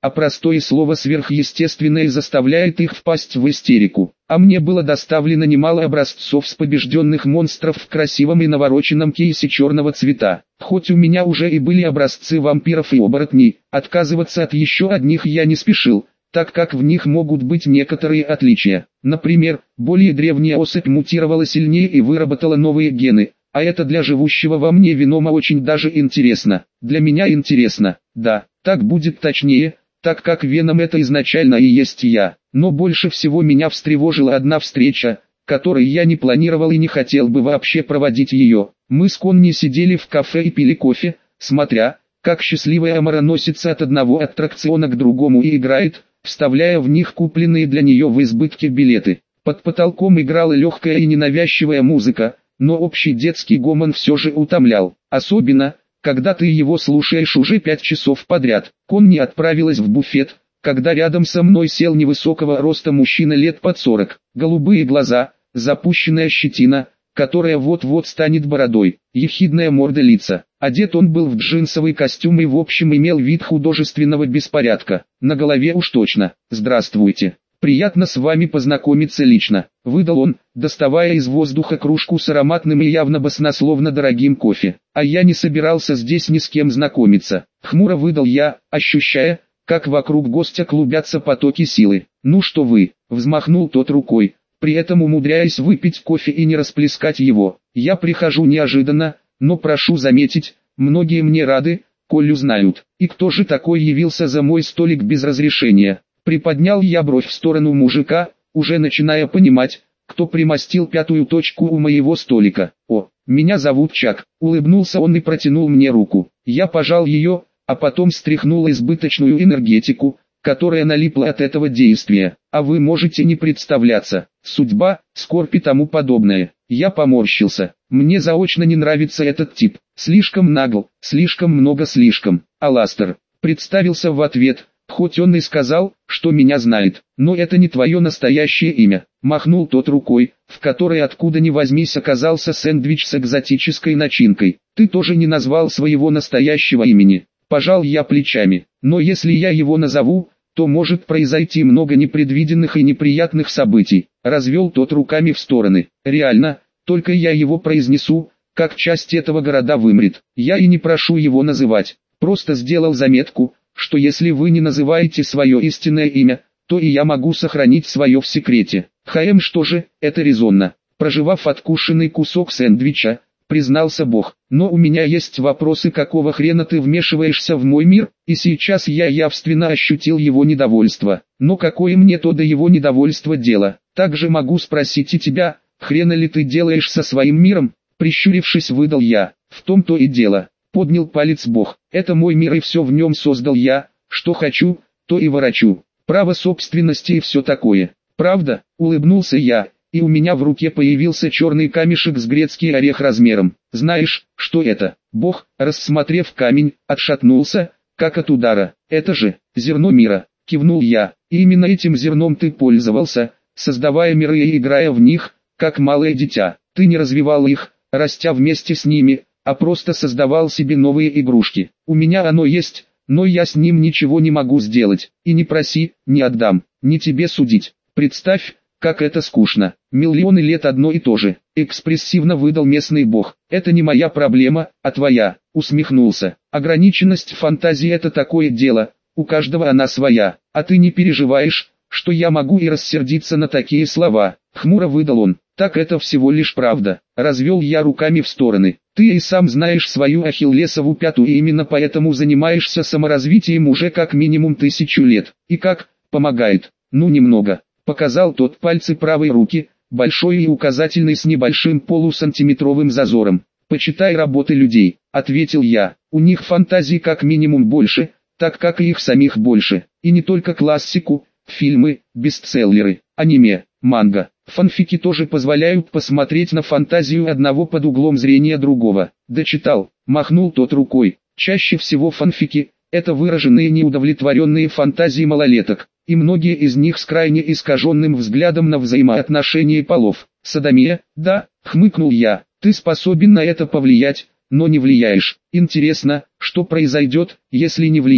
A: а простое слово «сверхъестественное» заставляет их впасть в истерику. А мне было доставлено немало образцов с побежденных монстров в красивом и навороченном кейсе черного цвета. Хоть у меня уже и были образцы вампиров и оборотней, отказываться от еще одних я не спешил, так как в них могут быть некоторые отличия. Например, более древняя особь мутировала сильнее и выработала новые гены, а это для живущего во мне Венома очень даже интересно. Для меня интересно, да, так будет точнее, так как Веном это изначально и есть я. Но больше всего меня встревожила одна встреча, которой я не планировал и не хотел бы вообще проводить ее. Мы с Конни сидели в кафе и пили кофе, смотря, как счастливая Амара носится от одного аттракциона к другому и играет, вставляя в них купленные для нее в избытке билеты. Под потолком играла легкая и ненавязчивая музыка, но общий детский гомон все же утомлял. Особенно, когда ты его слушаешь уже 5 часов подряд. Конни отправилась в буфет, когда рядом со мной сел невысокого роста мужчина лет под 40. Голубые глаза, запущенная щетина, которая вот-вот станет бородой, ехидная морда лица. Одет он был в джинсовый костюм и в общем имел вид художественного беспорядка. На голове уж точно. «Здравствуйте. Приятно с вами познакомиться лично», — выдал он, доставая из воздуха кружку с ароматным и явно баснословно дорогим кофе. «А я не собирался здесь ни с кем знакомиться», — хмуро выдал я, ощущая, как вокруг гостя клубятся потоки силы. «Ну что вы», — взмахнул тот рукой, при этом умудряясь выпить кофе и не расплескать его. «Я прихожу неожиданно, но прошу заметить, многие мне рады, коль узнают. И кто же такой явился за мой столик без разрешения?» Приподнял я бровь в сторону мужика, уже начиная понимать, кто примостил пятую точку у моего столика. «О, меня зовут Чак», — улыбнулся он и протянул мне руку. Я пожал ее, а потом стряхнул избыточную энергетику, которая налипла от этого действия. «А вы можете не представляться, судьба, скорбь и тому подобное». Я поморщился. Мне заочно не нравится этот тип. Слишком нагл, слишком много слишком. «Аластер», — представился в ответ, хоть он и сказал, что меня знает. «Но это не твое настоящее имя», — махнул тот рукой, в которой откуда ни возьмись оказался сэндвич с экзотической начинкой. «Ты тоже не назвал своего настоящего имени». Пожал я плечами. «Но если я его назову, то может произойти много непредвиденных и неприятных событий», — развел тот руками в стороны. «Реально, только я его произнесу, как часть этого города вымрет. Я и не прошу его называть, просто сделал заметку, что если вы не называете свое истинное имя, то и я могу сохранить свое в секрете». Что же, это резонно. Прожевав откушенный кусок сэндвича, признался Бог. «Но у меня есть вопросы, какого хрена ты вмешиваешься в мой мир?» И сейчас я явственно ощутил его недовольство. «Но какое мне то до его недовольства дело? Также могу спросить и тебя, хрена ли ты делаешь со своим миром?» Прищурившись, выдал я. «В том-то и дело», — поднял палец Бог. «Это мой мир и все в нем создал я, что хочу, то и ворочу. Право собственности и все такое». «Правда?» — улыбнулся я. И у меня в руке появился черный камешек с грецкий орех размером. «Знаешь, что это?» Бог, рассмотрев камень, отшатнулся, как от удара. «Это же зерно мира», — кивнул я. «И именно этим зерном ты пользовался, создавая миры и играя в них, как малое дитя. Ты не развивал их, растя вместе с ними, а просто создавал себе новые игрушки. У меня оно есть, но я с ним ничего не могу сделать. И не проси, не отдам, не тебе судить. Представь, как это скучно. Миллионы лет одно и то же», — экспрессивно выдал местный бог. «Это не моя проблема, а твоя», — усмехнулся. «Ограниченность фантазии — это такое дело, у каждого она своя. А ты не переживаешь, что я могу и рассердиться на такие слова?» Хмуро выдал он. «Так это всего лишь правда», — развел я руками в стороны. «Ты и сам знаешь свою ахиллесову пяту и именно поэтому занимаешься саморазвитием уже как минимум 1000 лет. И как, помогает?» «Ну немного». Показал тот пальцы правой руки, большой и указательный с небольшим полусантиметровым зазором. «Почитай работы людей», — ответил я. «У них фантазии как минимум больше, так как и их самих больше. И не только классику, фильмы, бестселлеры, аниме, манга. Фанфики тоже позволяют посмотреть на фантазию одного под углом зрения другого». «Дочитал», — махнул тот рукой. «Чаще всего фанфики — это выраженные неудовлетворенные фантазии малолеток, и многие из них с крайне искаженным взглядом на взаимоотношения полов. Содомия, да», — хмыкнул я. «Ты способен на это повлиять, но не влияешь. Интересно, что произойдет, если не влиять?»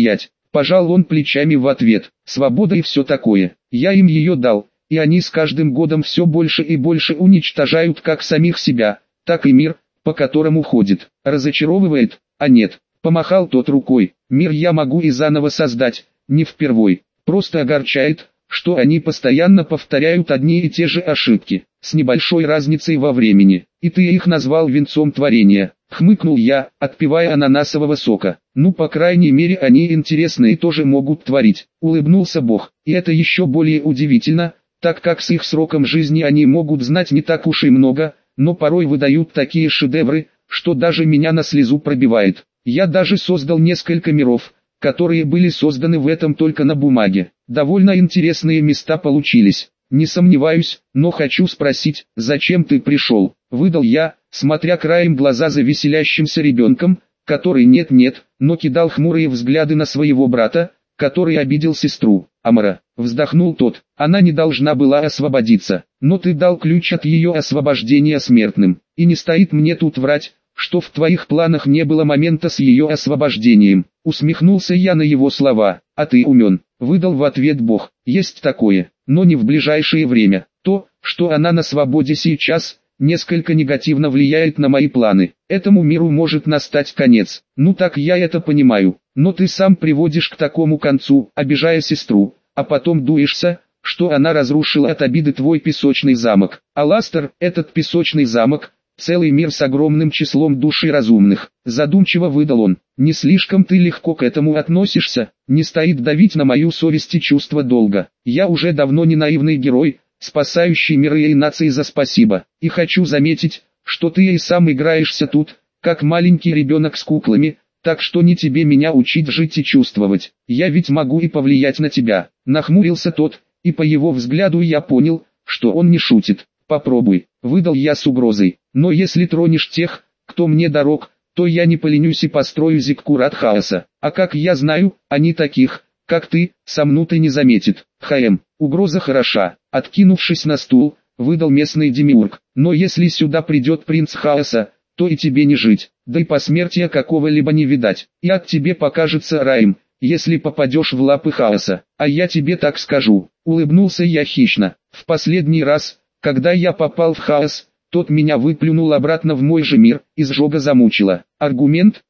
A: Пожал он плечами в ответ. Свобода и все такое. Я им ее дал, и они с каждым годом все больше и больше уничтожают как самих себя, так и мир, по которому ходит. Разочаровывает, а нет. Помахал тот рукой. Мир я могу и заново создать, не впервой. Просто огорчает, что они постоянно повторяют одни и те же ошибки, с небольшой разницей во времени. И ты их назвал венцом творения. Хмыкнул я, отпивая ананасового сока. Ну, по крайней мере, они интересные тоже могут творить. Улыбнулся Бог. И это еще более удивительно, так как с их сроком жизни они могут знать не так уж и много, но порой выдают такие шедевры, что даже меня на слезу пробивает. Я даже создал несколько миров, которые были созданы в этом только на бумаге. Довольно интересные места получились. Не сомневаюсь, но хочу спросить, зачем ты пришел? Выдал я, смотря краем глаза за веселящимся ребенком, который нет-нет, но кидал хмурые взгляды на своего брата, который обидел сестру. Амара, вздохнул тот, она не должна была освободиться, но ты дал ключ от ее освобождения смертным, и не стоит мне тут врать, что в твоих планах не было момента с ее освобождением. Усмехнулся я на его слова. А ты умен, выдал в ответ Бог. Есть такое, но не в ближайшее время. То, что она на свободе сейчас, несколько негативно влияет на мои планы. Этому миру может настать конец. Ну так я это понимаю, но ты сам приводишь к такому концу, обижая сестру, а потом дуешься, что она разрушила от обиды твой песочный замок. А Ластер, этот песочный замок, целый мир с огромным числом душ и разумных. Задумчиво выдал он. Не слишком ты легко к этому относишься, не стоит давить на мою совесть и чувство долга. Я уже давно не наивный герой, спасающий миры и нации за спасибо. И хочу заметить, что ты и сам играешься тут, как маленький ребенок с куклами, так что не тебе меня учить жить и чувствовать. Я ведь могу и повлиять на тебя. Нахмурился тот, и по его взгляду я понял, что он не шутит. Попробуй, выдал я с угрозой. Но если тронешь тех, кто мне дорог, то я не поленюсь и построю зиккурат хаоса. А как я знаю, они таких, как ты, сомнут и не заметит. Угроза хороша. Откинувшись на стул, выдал местный демиург. Но если сюда придет принц хаоса, то и тебе не жить, да и посмертия какого-либо не видать. И от тебе покажется раем, если попадешь в лапы хаоса. А я тебе так скажу. Улыбнулся я хищно. В последний раз, когда я попал в хаос, тот меня выплюнул обратно в мой же мир, изжога замучила. Аргумент,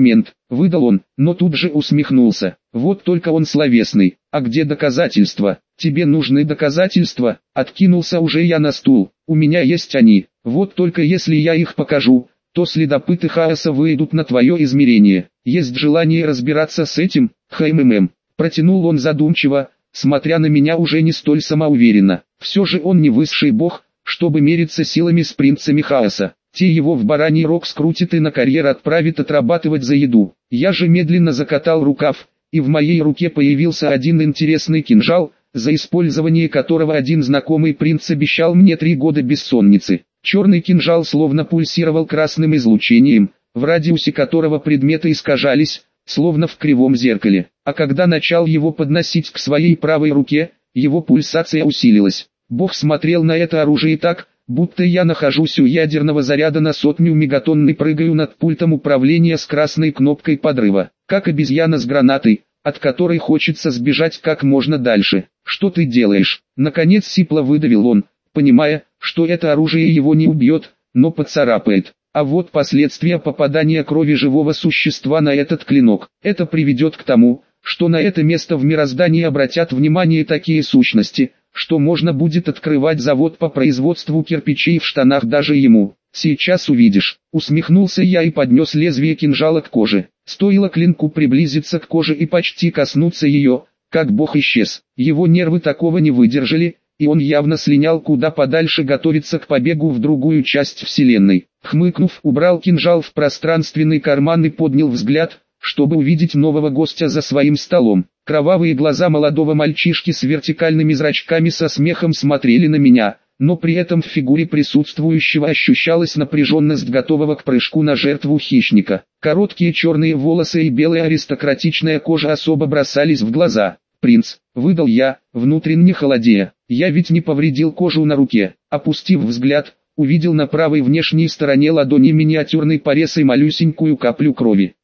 A: выдал он, но тут же усмехнулся. Вот только он словесный, а где доказательства? Тебе нужны доказательства? Откинулся уже я на стул, у меня есть они, вот только если я их покажу, то следопыты хаоса выйдут на твое измерение. Есть желание разбираться с этим? Протянул он задумчиво, смотря на меня уже не столь самоуверенно. Все же он не высший бог, чтобы мериться силами с принцами хаоса. Те его в бараний рог скрутит и на карьер отправит отрабатывать за еду. Я же медленно закатал рукав, и в моей руке появился один интересный кинжал, за использование которого один знакомый принц обещал мне 3 года бессонницы. Черный кинжал словно пульсировал красным излучением, в радиусе которого предметы искажались, словно в кривом зеркале. А когда начал его подносить к своей правой руке, его пульсация усилилась. Бог смотрел на это оружие так, будто я нахожусь у ядерного заряда на 100 мегатонн и прыгаю над пультом управления с красной кнопкой подрыва, как обезьяна с гранатой, от которой хочется сбежать как можно дальше. «Что ты делаешь?» Наконец сипло выдавил он, понимая, что это оружие его не убьет, но поцарапает. А вот последствия попадания крови живого существа на этот клинок. Это приведет к тому, что на это место в мироздании обратят внимание такие сущности, что можно будет открывать завод по производству кирпичей в штанах даже ему. Сейчас увидишь. Усмехнулся я и поднес лезвие кинжала к коже. Стоило клинку приблизиться к коже и почти коснуться ее, как Бог исчез. Его нервы такого не выдержали, и он явно слинял куда подальше готовиться к побегу в другую часть вселенной. Хмыкнув, убрал кинжал в пространственный карман и поднял взгляд, чтобы увидеть нового гостя за своим столом. Кровавые глаза молодого мальчишки с вертикальными зрачками со смехом смотрели на меня, но при этом в фигуре присутствующего ощущалась напряженность готового к прыжку на жертву хищника. Короткие черные волосы и белая аристократичная кожа особо бросались в глаза. «Принц», — выдал я, внутренне холодея, — «я ведь не повредил кожу на руке». Опустив взгляд, увидел на правой внешней стороне ладони миниатюрный порез и малюсенькую каплю крови.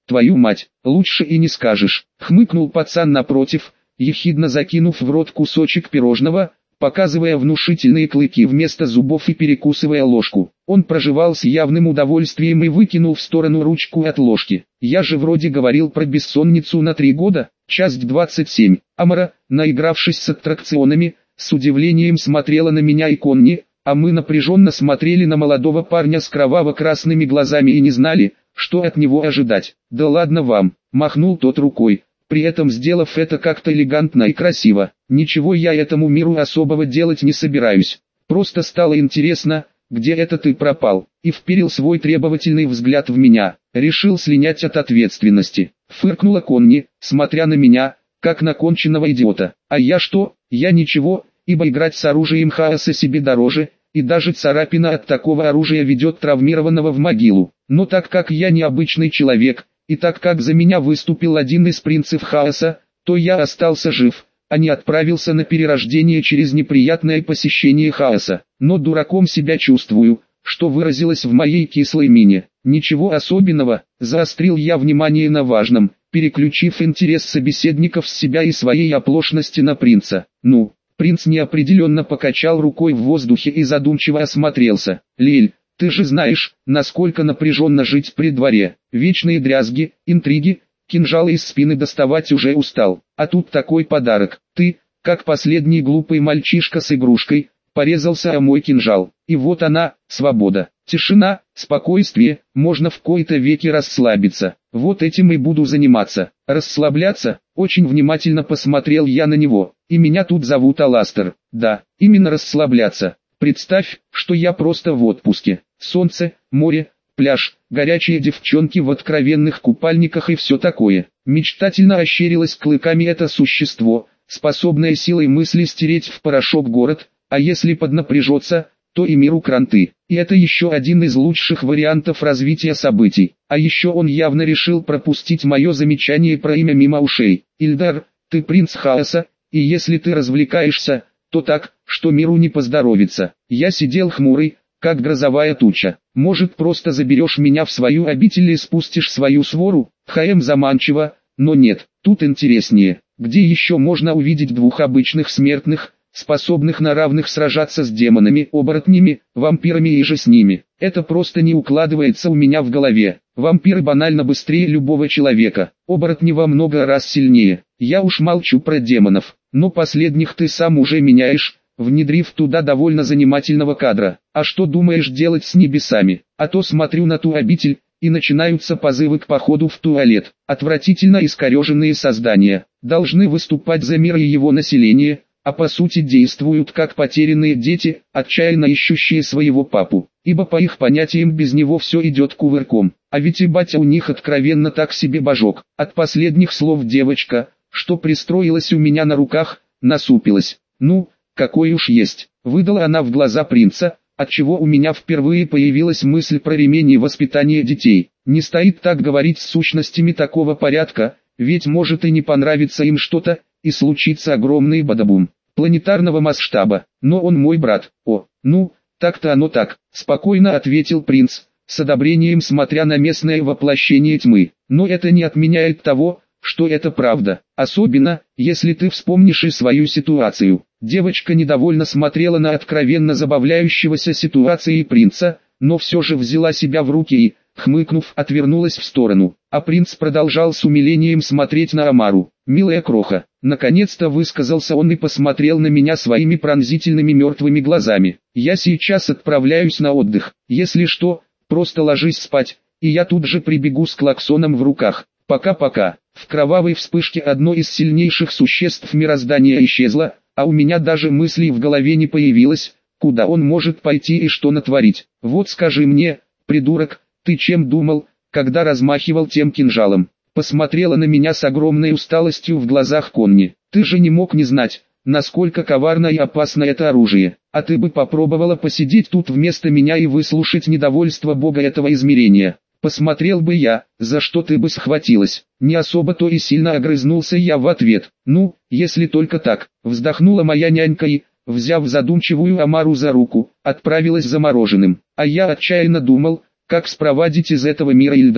A: твою мать, лучше и не скажешь, хмыкнул пацан напротив, ехидно закинув в рот кусочек пирожного, показывая внушительные клыки вместо зубов и перекусывая ложку. Он прожевал с явным удовольствием и выкинул в сторону ручку от ложки. Я же вроде говорил про бессонницу на 3 года, часть 27. Амара, наигравшись с аттракционами, с удивлением смотрела на меня и Конни, а мы напряженно смотрели на молодого парня с кроваво-красными глазами и не знали, что от него ожидать. «Да ладно вам», — махнул тот рукой, при этом сделав это как-то элегантно и красиво. «Ничего я этому миру особого делать не собираюсь. Просто стало интересно, где это ты пропал?» И вперил свой требовательный взгляд в меня. Решил слинять от ответственности. Фыркнула Конни, смотря на меня, как на конченного идиота. А я что? Я ничего, ибо играть с оружием хаоса себе дороже, и даже царапина от такого оружия ведет травмированного в могилу. Но так как я необычный человек, и так как за меня выступил один из принцев хаоса, то я остался жив, а не отправился на перерождение через неприятное посещение хаоса. Но дураком себя чувствую, что выразилось в моей кислой мине. Ничего особенного, заострил я внимание на важном, переключив интерес собеседников с себя и своей оплошности на принца. Ну, принц неопределенно покачал рукой в воздухе и задумчиво осмотрелся. Лиль, ты же знаешь, насколько напряженно жить при дворе. Вечные дрязги, интриги, кинжалы из спины доставать уже устал. А тут такой подарок. Ты, как последний глупый мальчишка с игрушкой, порезался о мой кинжал. И вот она, свобода, тишина, спокойствие, можно в кои-то веки расслабиться. Вот этим и буду заниматься. Расслабляться? Очень внимательно посмотрел я на него. И меня тут зовут Аластер. Да, именно расслабляться. Представь, что я просто в отпуске. Солнце, море, пляж, горячие девчонки в откровенных купальниках и все такое. Мечтательно ощерилось клыками это существо, способное силой мысли стереть в порошок город, а если поднапряжется, то и миру кранты. И это еще один из лучших вариантов развития событий. А еще он явно решил пропустить мое замечание про имя мимо ушей. Ильдар, ты принц хаоса, и если ты развлекаешься, то так, что миру не поздоровится. Я сидел хмурый, как грозовая туча. Может, просто заберешь меня в свою обитель и спустишь свою свору? Заманчиво, но нет, тут интереснее. Где еще можно увидеть двух обычных смертных, способных на равных сражаться с демонами, оборотнями, вампирами и же с ними? Это просто не укладывается у меня в голове. Вампиры банально быстрее любого человека, оборотни во много раз сильнее. Я уж молчу про демонов, но последних ты сам уже меняешь, внедрив туда довольно занимательного кадра. А что думаешь делать с небесами? А то смотрю на ту обитель, и начинаются позывы к походу в туалет. Отвратительно искореженные создания, должны выступать за мир и его население, а по сути действуют как потерянные дети, отчаянно ищущие своего папу, ибо по их понятиям без него все идет кувырком. А ведь и батя у них откровенно так себе божок. От последних слов девочка, что пристроилась у меня на руках, насупилась. Ну, какой уж есть, выдала она в глаза принца, отчего у меня впервые появилась мысль про ремень и воспитание детей. Не стоит так говорить с сущностями такого порядка, ведь может и не понравится им что-то, и случится огромный бадабум, планетарного масштаба. Но он мой брат. О, ну, так-то оно так, спокойно ответил принц, с одобрением смотря на местное воплощение тьмы. Но это не отменяет того, что это правда, особенно, если ты вспомнишь и свою ситуацию. Девочка недовольно смотрела на откровенно забавляющегося ситуацией принца, но все же взяла себя в руки и, хмыкнув, отвернулась в сторону. А принц продолжал с умилением смотреть на Амару. «Милая кроха», наконец-то высказался он и посмотрел на меня своими пронзительными мертвыми глазами. «Я сейчас отправляюсь на отдых. Если что, просто ложись спать, и я тут же прибегу с клаксоном в руках. Пока-пока». В кровавой вспышке одно из сильнейших существ мироздания исчезло, а у меня даже мыслей в голове не появилось, куда он может пойти и что натворить. Вот скажи мне, придурок, ты чем думал, когда размахивал тем кинжалом? Посмотрела на меня с огромной усталостью в глазах Конни. Ты же не мог не знать, насколько коварно и опасно это оружие. А ты бы попробовала посидеть тут вместо меня и выслушать недовольство бога этого измерения. Посмотрел бы я, за что ты бы схватилась. Не особо-то и сильно огрызнулся я в ответ. Ну, если только так, вздохнула моя нянька и, взяв задумчивую Амару за руку, отправилась за мороженым. А я отчаянно думал, как спровадить из этого мира Ильдара.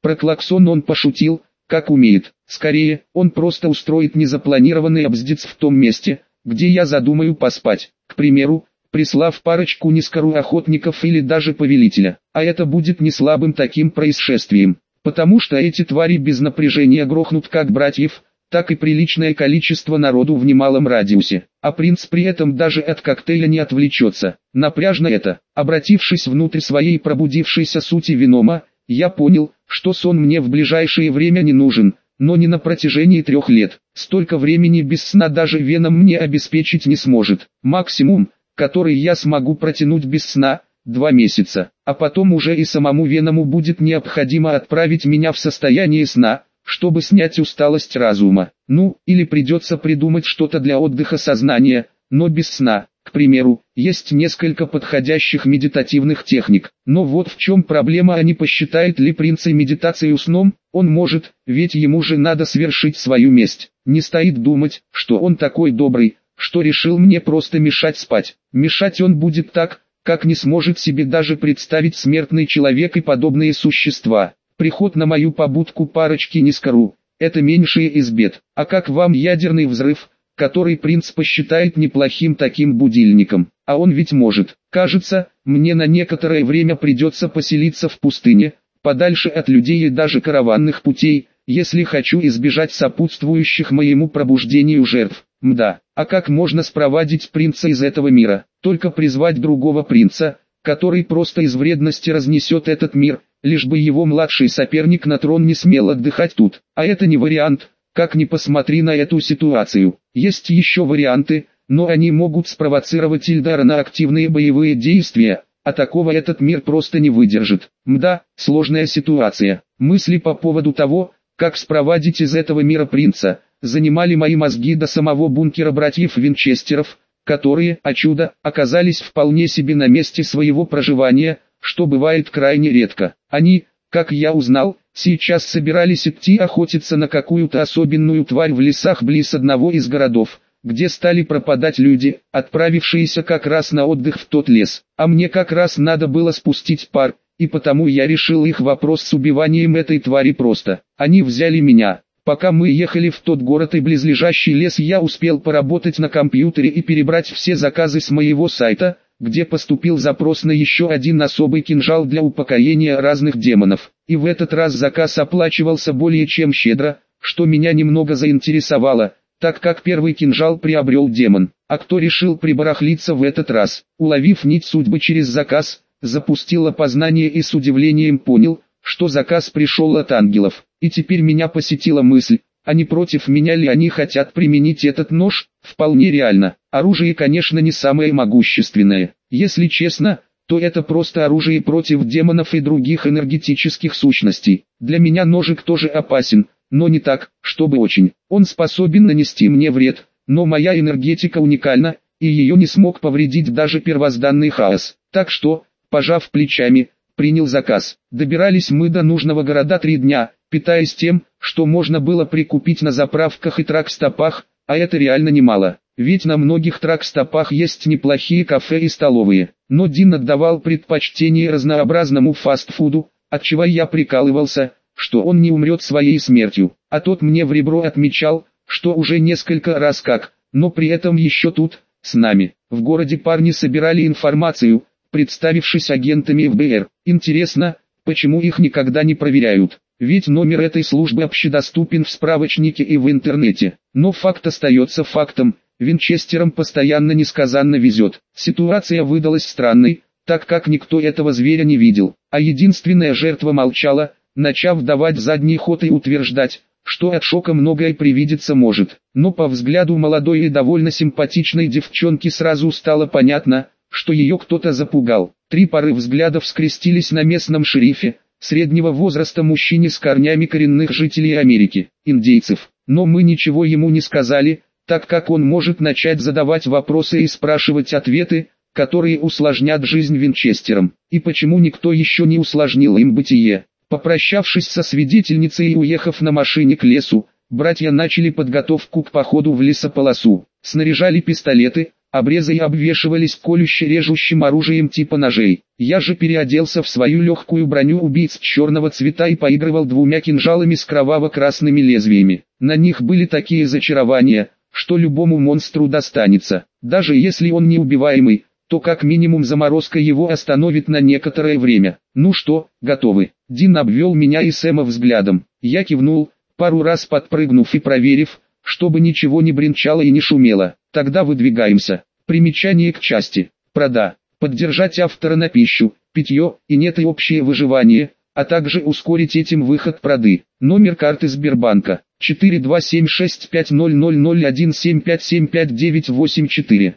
A: Про клаксон он пошутил, как умеет. Скорее, он просто устроит незапланированный обздец в том месте, где я задумаю поспать. К примеру, прислав парочку низкору охотников или даже повелителя. А это будет не слабым таким происшествием, потому что эти твари без напряжения грохнут как братьев, так и приличное количество народу в немалом радиусе. А принц при этом даже от коктейля не отвлечется. Напряжно это. Обратившись внутрь своей пробудившейся сути Венома, я понял, что сон мне в ближайшее время не нужен, но не на протяжении 3 лет. Столько времени без сна даже Веном мне обеспечить не сможет. Максимум, который я смогу протянуть без сна, 2 месяца. А потом уже и самому Веному будет необходимо отправить меня в состояние сна, чтобы снять усталость разума. Ну, или придется придумать что-то для отдыха сознания, но без сна. К примеру, есть несколько подходящих медитативных техник. Но вот в чем проблема: а не посчитает ли принц медитацию сном? Он может, ведь ему же надо свершить свою месть. Не стоит думать, что он такой добрый, что решил мне просто мешать спать. Мешать он будет так, как не сможет себе даже представить смертный человек и подобные существа. Приход на мою побудку парочки низкору – это меньшее из бед. А как вам ядерный взрыв, который принц посчитает неплохим таким будильником? А он ведь может. Кажется, мне на некоторое время придется поселиться в пустыне, подальше от людей и даже караванных путей, если хочу избежать сопутствующих моему пробуждению жертв. Мда, а как можно спровадить принца из этого мира? Только призвать другого принца, который просто из вредности разнесет этот мир, лишь бы его младший соперник на трон не смел отдыхать тут. А это не вариант, как ни посмотри на эту ситуацию. Есть еще варианты, но они могут спровоцировать Ильдара на активные боевые действия, а такого этот мир просто не выдержит. Мда, сложная ситуация. Мысли по поводу того, как спровадить из этого мира принца, занимали мои мозги до самого бункера братьев Винчестеров, которые, о чудо, оказались вполне себе на месте своего проживания, что бывает крайне редко. Они, как я узнал, сейчас собирались идти охотиться на какую-то особенную тварь в лесах близ одного из городов, где стали пропадать люди, отправившиеся как раз на отдых в тот лес. А мне как раз надо было спустить пар, и потому я решил их вопрос с убиванием этой твари просто. Они взяли меня. Пока мы ехали в тот город и близлежащий лес, я успел поработать на компьютере и перебрать все заказы с моего сайта, где поступил запрос на еще один особый кинжал для упокоения разных демонов. И в этот раз заказ оплачивался более чем щедро, что меня немного заинтересовало, так как первый кинжал приобрел демон. А кто решил прибарахлиться в этот раз? Уловив нить судьбы через заказ, запустил опознание и с удивлением понял, что заказ пришел от ангелов. И теперь меня посетила мысль, а не против меня ли они хотят применить этот нож? Вполне реально. Оружие, конечно, не самое могущественное. Если честно, то это просто оружие против демонов и других энергетических сущностей. Для меня ножик тоже опасен, но не так, чтобы очень. Он способен нанести мне вред, но моя энергетика уникальна, и ее не смог повредить даже первозданный хаос. Так что, пожав плечами, принял заказ. Добирались мы до нужного города 3 дня, питаясь тем, что можно было прикупить на заправках и тракстопах, а это реально немало. Ведь на многих тракстопах есть неплохие кафе и столовые. Но Дин отдавал предпочтение разнообразному фастфуду, отчего я прикалывался, что он не умрет своей смертью. А тот мне в ребро отмечал, что уже несколько раз как, но при этом еще тут, с нами. В городе парни собирали информацию, представившись агентами ФБР. Интересно, почему их никогда не проверяют? Ведь номер этой службы общедоступен в справочнике и в интернете. Но факт остается фактом, Винчестерам постоянно несказанно везет. Ситуация выдалась странной, так как никто этого зверя не видел, а единственная жертва молчала, начав давать задний ход и утверждать, что от шока многое привидеться может. Но по взгляду молодой и довольно симпатичной девчонки сразу стало понятно, что ее кто-то запугал. 3 пары взглядов скрестились на местном шерифе, среднего возраста мужчине с корнями коренных жителей Америки, индейцев. Но мы ничего ему не сказали, так как он может начать задавать вопросы и спрашивать ответы, которые усложнят жизнь Винчестерам. И почему никто еще не усложнил им бытие? Попрощавшись со свидетельницей и уехав на машине к лесу, братья начали подготовку к походу в лесополосу. Снаряжали пистолеты, обрезы обвешивались колюще-режущим оружием типа ножей. Я же переоделся в свою легкую броню убийц черного цвета и поигрывал двумя кинжалами с кроваво-красными лезвиями. На них были такие зачарования, что любому монстру достанется. Даже если он неубиваемый, то как минимум заморозка его остановит на некоторое время. Ну что, готовы? Дин обвел меня и Сэма взглядом. Я кивнул, пару раз подпрыгнув и проверив, чтобы ничего не бренчало и не шумело. Тогда выдвигаемся. Примечание к части. Прода. Поддержать автора на пищу, питье, и нет и общее выживание, а также ускорить этим выход проды. Номер карты Сбербанка. 427600175755984.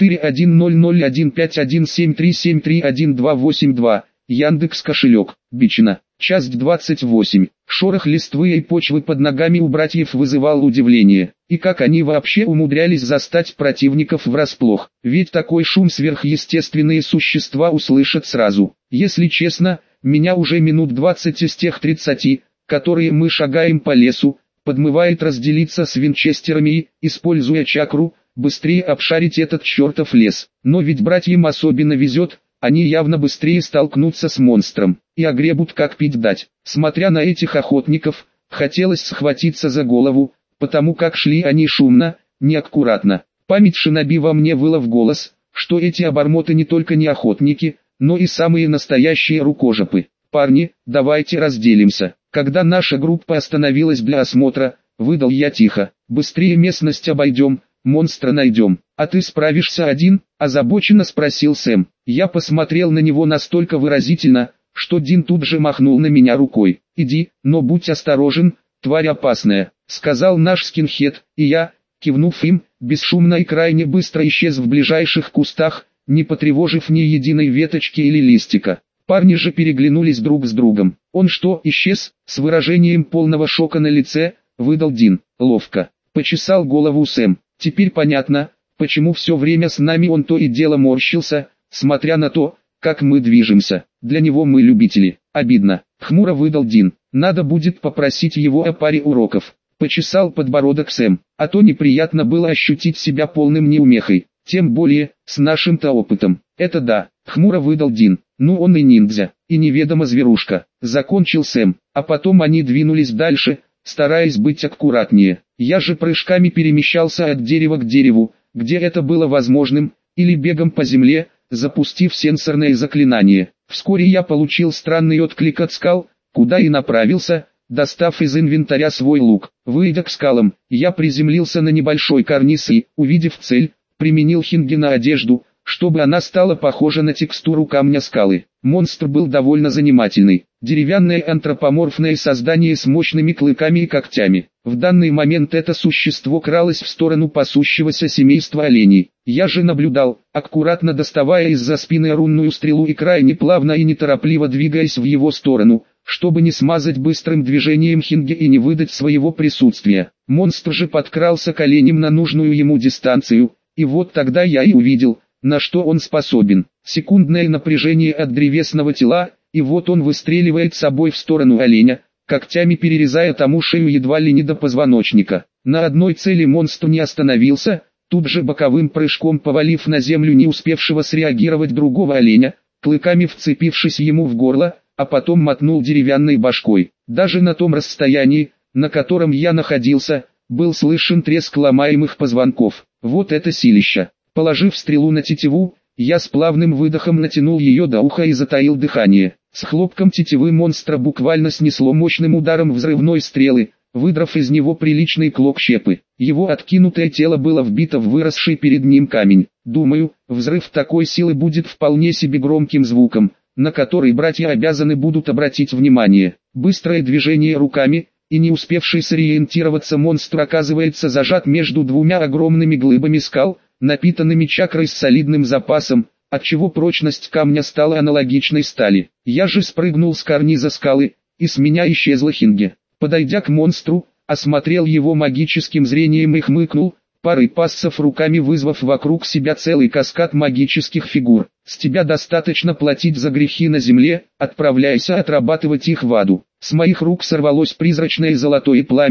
A: 4100151737318282. Яндекс кошелек. Бичина. Часть 28. Шорох листвы и почвы под ногами у братьев вызывал удивление. И как они вообще умудрялись застать противников врасплох. Ведь такой шум сверхъестественные существа услышат сразу. Если честно, меня уже минут 20 из тех 30, которые мы шагаем по лесу, подмывает разделиться с винчестерами и, используя чакру, быстрее обшарить этот чертов лес. Но ведь братьям особенно везет, они явно быстрее столкнутся с монстром, и огребут как пить дать. Смотря на этих охотников, хотелось схватиться за голову, потому как шли они шумно, неаккуратно. Память шиноби во мне выла в голос, что эти обормоты не только не охотники, но и самые настоящие рукожопы. «Парни, давайте разделимся». Когда наша группа остановилась для осмотра, выдал я тихо: «Быстрее местность обойдем, монстра найдем». «А ты справишься один?» – озабоченно спросил Сэм. Я посмотрел на него настолько выразительно, что Дин тут же махнул на меня рукой. «Иди, но будь осторожен, тварь опасная», – сказал наш скинхед, и я, кивнув им, бесшумно и крайне быстро исчез в ближайших кустах, не потревожив ни единой веточки или листика. Парни же переглянулись друг с другом. «Он что, исчез?» – с выражением полного шока на лице, выдал Дин. «Ловко», – почесал голову Сэм. «Теперь понятно, почему все время с нами он то и дело морщился, смотря на то, как мы движемся. Для него мы любители». «Обидно», – хмуро выдал Дин. «Надо будет попросить его о паре уроков». Почесал подбородок Сэм. «А то неприятно было ощутить себя полным неумехой. Тем более, с нашим-то опытом». «Это да», – хмуро выдал Дин. «Ну он и ниндзя, и неведомо зверушка», – закончил Сэм. А потом они двинулись дальше, стараясь быть аккуратнее. Я же прыжками перемещался от дерева к дереву, где это было возможным, или бегом по земле, запустив сенсорное заклинание. Вскоре я получил странный отклик от скал, куда и направился, достав из инвентаря свой лук. Выйдя к скалам, я приземлился на небольшой карниз и, увидев цель, применил хинги на одежду, чтобы она стала похожа на текстуру камня скалы. Монстр был довольно занимательный. Деревянное антропоморфное создание с мощными клыками и когтями. В данный момент это существо кралось в сторону пасущегося семейства оленей. Я же наблюдал, аккуратно доставая из-за спины рунную стрелу и крайне плавно и неторопливо двигаясь в его сторону, чтобы не смазать быстрым движением хинги и не выдать своего присутствия. Монстр же подкрался к оленям на нужную ему дистанцию, и вот тогда я и увидел, на что он способен. Секундное напряжение от древесного тела, и вот он выстреливает собой в сторону оленя, когтями перерезая тому шею едва ли не до позвоночника. На одной цели монстр не остановился, тут же боковым прыжком повалив на землю не успевшего среагировать другого оленя, клыками вцепившись ему в горло, а потом мотнул деревянной башкой. Даже на том расстоянии, на котором я находился, был слышен треск ломаемых позвонков. Вот это силища! Положив стрелу на тетиву, я с плавным выдохом натянул ее до уха и затаил дыхание. С хлопком тетивы монстра буквально снесло мощным ударом взрывной стрелы, выдрав из него приличный клок щепы. Его откинутое тело было вбито в выросший перед ним камень. Думаю, взрыв такой силы будет вполне себе громким звуком, на который братья обязаны будут обратить внимание. Быстрое движение руками, и не успевший сориентироваться монстр оказывается зажат между двумя огромными глыбами скал, напитанными чакрой с солидным запасом, отчего прочность камня стала аналогичной стали. Я же спрыгнул с карниза скалы, и с меня исчезла хинги. Подойдя к монстру, осмотрел его магическим зрением и хмыкнул, парой пассов руками вызвав вокруг себя целый каскад магических фигур. «С тебя достаточно платить за грехи на земле, отправляйся отрабатывать их в аду». С моих рук сорвалось призрачное золотое пламя,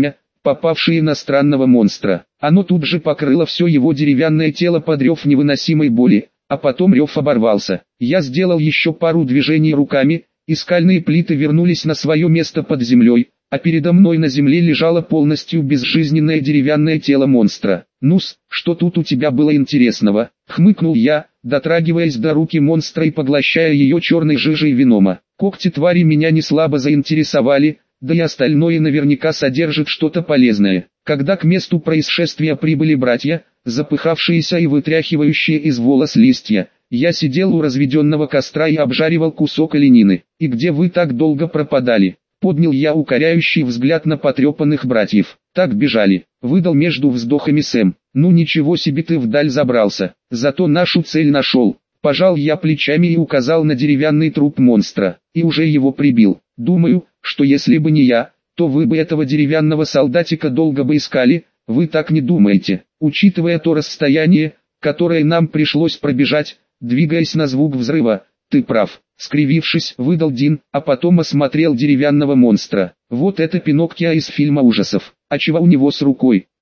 A: попавшие на странного монстра. Оно тут же покрыло все его деревянное тело под рев невыносимой боли, а потом рев оборвался. Я сделал еще пару движений руками, и скальные плиты вернулись на свое место под землей, а передо мной на земле лежало полностью безжизненное деревянное тело монстра. «Ну-с, что тут у тебя было интересного?» — хмыкнул я, дотрагиваясь до руки монстра и поглощая ее черной жижей венома. Когти твари меня не слабо заинтересовали, да и остальное наверняка содержит что-то полезное. Когда к месту происшествия прибыли братья, запыхавшиеся и вытряхивающие из волос листья, я сидел у разведенного костра и обжаривал кусок оленины. «И где вы так долго пропадали?» — поднял я укоряющий взгляд на потрепанных братьев. «Так бежали», — выдал между вздохами Сэм. «Ну ничего себе ты вдаль забрался, зато нашу цель нашел». Пожал я плечами и указал на деревянный труп монстра, и уже его прибил. «Думаю, что если бы не я, то вы бы этого деревянного солдатика долго бы искали, вы так не думаете?» Учитывая то расстояние, которое нам пришлось пробежать, двигаясь на звук взрыва, «ты прав», — скривившись, выдал Дин, а потом осмотрел деревянного монстра. «Вот это Пиноккио из фильма ужасов. А чего у него с рукой?»